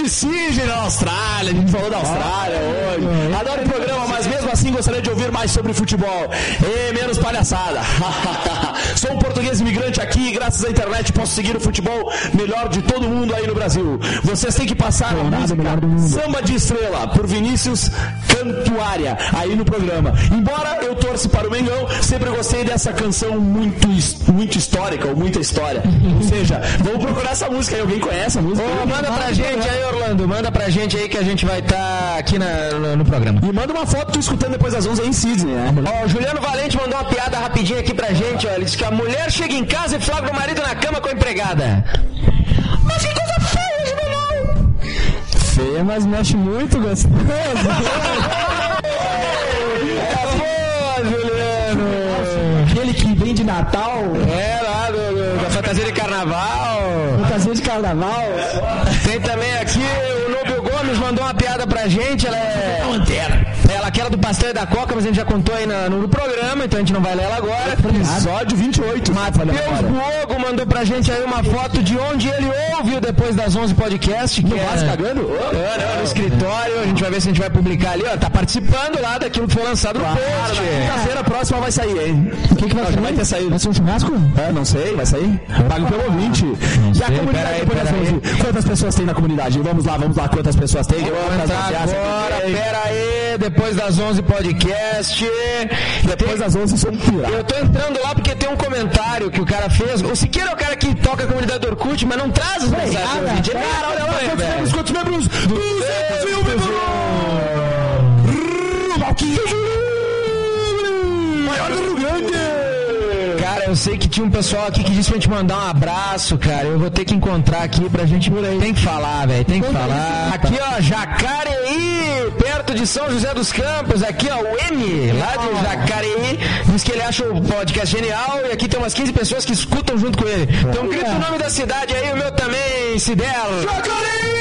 de Sydney, na Austrália. A gente falou da Austrália hoje. Adoro o programa, mas mesmo assim gostaria de ouvir mais sobre futebol. E menos palhaçada. Sou um português imigrante aqui e graças à internet posso seguir o futebol melhor de todo mundo aí no Brasil. Vocês têm que passar a música Samba de Estrela, por Vinícius Cantuária, aí no programa. Embora eu torce para o Mengão, sempre gostei dessa canção muito, muito histórica, ou muita história. Ou seja, vamos procurar essa música aí. Alguém conhece a música? Oh, manda pra gente aí, Orlando. Manda pra gente aí que a gente vai estar tá aqui na, no, no programa. E manda uma foto tu escutando depois das onze aí em Sydney, né? Ó, o Juliano Valente mandou uma piada rapidinha aqui pra gente, ó. Ele disse que a mulher chega em casa e flagra o marido na cama com a empregada. Mas que coisa feia, Juliano! Feia, mas mexe muito, gostoso. É, Juliano! Aquele que vem de Natal. É, lá do, do, da fantasia de carnaval. Fantasia de carnaval. Tem também aqui o Nobel Gomes mandou uma piada pra gente. Ela é. Ela aquela do pastel e da coca, mas a gente já contou aí na, no, no programa, então a gente não vai ler ela agora. Episódio vinte e oito. Matheus Bogo mandou pra gente aí uma foto de onde ele ouve o Depois das onze podcast. Que no é, Vasco cagando? Oh, é, no escritório. A gente vai ver se a gente vai publicar ali, ó. Tá participando lá daquilo que foi lançado no claro, post. Quinta-feira próxima vai sair, hein? O que, que vai, não, já vai ter saído. Vai ser um churrasco? É, não sei, vai sair. Pago pelo ouvinte. Não e sei, a comunidade pera aí, depois pera das onze. Quantas pessoas tem na comunidade? Vamos lá, vamos lá. Quantas pessoas tem? Vamos entrar agora, pera aí. Depois das onze podcast. Depois das onze sou um pirata. Eu tô entrando lá porque tem um comentário que o cara fez. O Siqueira é o cara que toca a comunidade do Orkut, mas não traz os mensagens do vídeo. Cara, olha lá, quantos membros, quantos membros? duzentos mil membros! Valquinho! Maior do Rio Grande! Cara, eu sei que tinha um pessoal aqui que disse pra gente mandar um abraço, cara. Eu vou ter que encontrar aqui pra gente por aí. Tem que falar, velho, tem que falar. Aqui, ó, Jacareí, perto de São José dos Campos. Aqui, ó, o M, lá de Jacareí, diz que ele acha o podcast genial e aqui tem umas quinze pessoas que escutam junto com ele. Então grita o nome da cidade aí, o meu também, se der. Jacareí!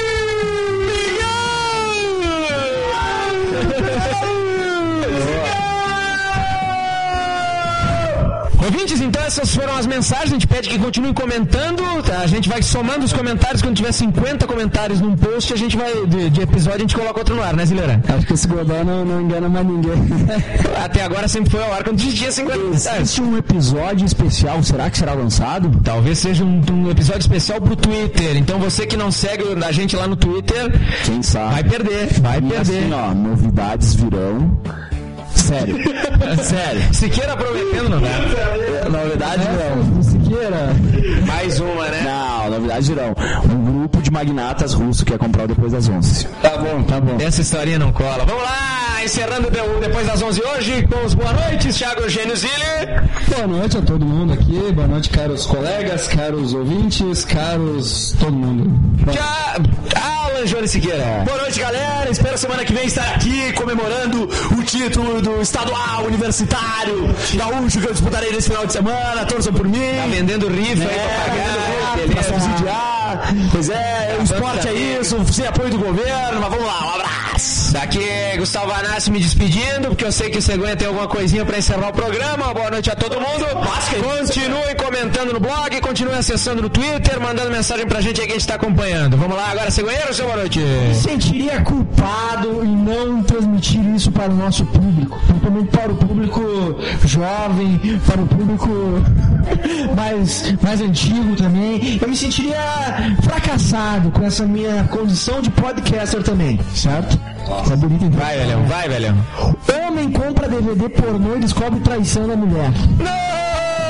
Ouvintes, então essas foram as mensagens. A gente pede que continuem comentando. Tá? A gente vai somando os comentários. Quando tiver cinquenta comentários num post, a gente vai, de, de episódio, a gente coloca outro no ar, né, Zileira? Acho que esse Godão não, não engana mais ninguém. Até agora sempre foi ao ar quando tinha cinquenta. Existe um episódio especial, será que será lançado? Talvez seja um, um episódio especial pro Twitter. Então você que não segue a gente lá no Twitter, quem sabe? Vai perder, vai e perder. Assim, ó, novidades virão. Sério. Sério. Siqueira prometendo, não é? Novidade É, não. Siqueira. Mais uma, né? Não, novidade não. Um grupo de magnatas russos que ia comprar o Depois das onze. Tá bom, tá bom. Essa historinha não cola. Vamos lá, encerrando o Depois das onze hoje com os boa noites, Thiago Eugênio Ziller. Boa noite a todo mundo aqui. Boa noite, caros colegas, caros ouvintes, caros todo mundo. Já... Alan Johnny Siqueira. Boa noite, galera. Espero semana que vem estar aqui comemorando o título do estadual universitário gaúcho que eu disputarei nesse final de semana. Torçam por mim. Tá vendendo rifa é, aí pra pagar, vendendo pra subsidiar. Pois é, o esporte é isso, sem apoio do governo, mas vamos lá, um abraço. Daqui Gustavo Anassi me despedindo, porque eu sei que o Cegonha tem alguma coisinha pra encerrar o programa. Boa noite a todo mundo. Continuem comentando no blog, continuem acessando no Twitter, mandando mensagem pra gente aí que a gente tá acompanhando. Vamos lá agora, Cegonheiro, seu boa noite. Me sentiria culpado em não transmitir isso para o nosso público, principalmente para o público jovem, para o público mais, mais antigo também. Eu me sentiria fracassado com essa minha condição de podcaster também, certo? É bonito, então. Vai, velhão, vai, velhão. Homem compra D V D pornô e descobre traição da mulher. Não!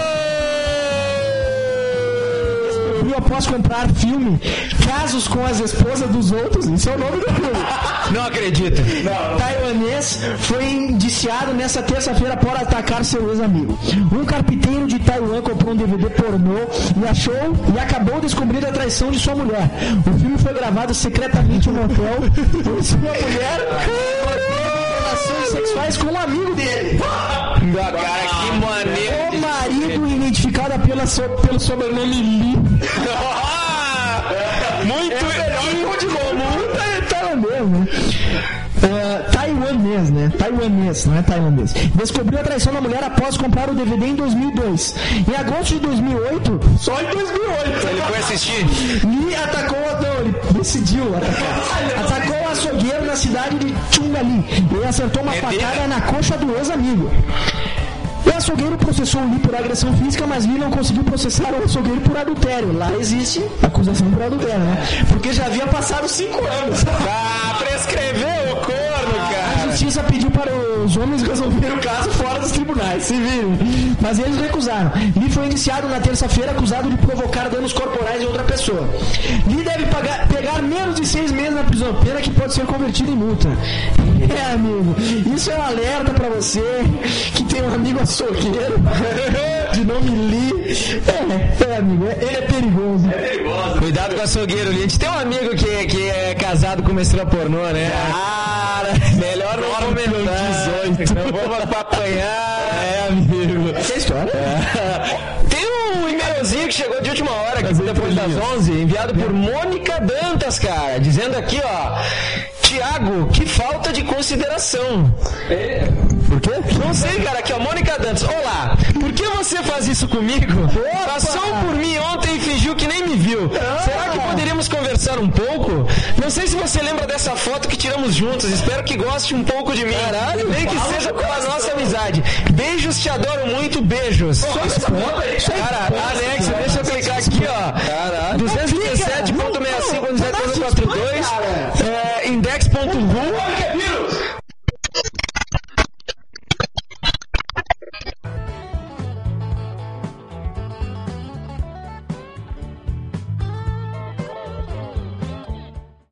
Eu posso comprar filme Casos com as Esposas dos Outros. Isso é o nome do filme. Não acredito. Não. Taiwanês foi indiciado nessa terça-feira por atacar seu ex-amigo. Um carpinteiro de Taiwan comprou um D V D pornô e achou e acabou descobrindo a traição de sua mulher. O filme foi gravado secretamente em um hotel por sua mulher relações sexuais com um amigo dele. Cara, que maneiro. O marido, identificado pela so, pelo sobrenome Lee. Muito é melhor que o de Romulo. Tá mesmo. Uh, taiwanês taiwanês, né? Taiwanês, não é tailandês. Descobriu a traição da mulher após comprar o D V D em dois mil e dois. Em agosto de dois mil e oito, Só em dois mil e oito. Ele foi assistir. Lee atacou, não, ele decidiu atacar. Atacou o açougueiro na cidade de Chungali e acertou uma facada na coxa do ex-amigo. O açougueiro processou o Lee por agressão física, mas Lee não conseguiu processar o açougueiro por adultério. Lá existe acusação por adultério, né? Porque já havia passado cinco anos. Ah, prescreveu o corno, A cara. justiça pediu para os homens resolverem o caso fora dos tribunais, se viram. Mas eles recusaram. Lee foi indiciado na terça-feira acusado de provocar danos corporais em outra pessoa. Lee deve pagar, pegar menos de seis meses na prisão, pena que pode ser convertida em multa. É, amigo, isso é um alerta para você que tem um amigo açougueiro de nome Lee. É, é, amigo, ele é perigoso. Cuidado com o açougueiro, Lee. A gente tem um amigo que, que é casado com uma estrela pornô, né? Cara, melhor não comentar. Não vamos apanhar. É, amigo. Essa é a história. Tem um e-mailzinho que chegou de última hora, que depois das onze, enviado por Mônica Dantas, cara, dizendo aqui, ó: Tiago, que falta de consideração. Por quê? Não sei, cara, aqui, ó, Mônica Dantas. Olá, por que você faz isso comigo? Passou por mim ontem e fingiu que nem me viu. Será que poderíamos conversar um pouco? Não sei se você lembra dessa foto que tiramos juntos. Espero que goste um pouco de mim. Caralho, nem que seja pela nossa amizade. Beijos, te adoro muito, beijos. Cara, anexo, deixa eu clicar aqui, ó.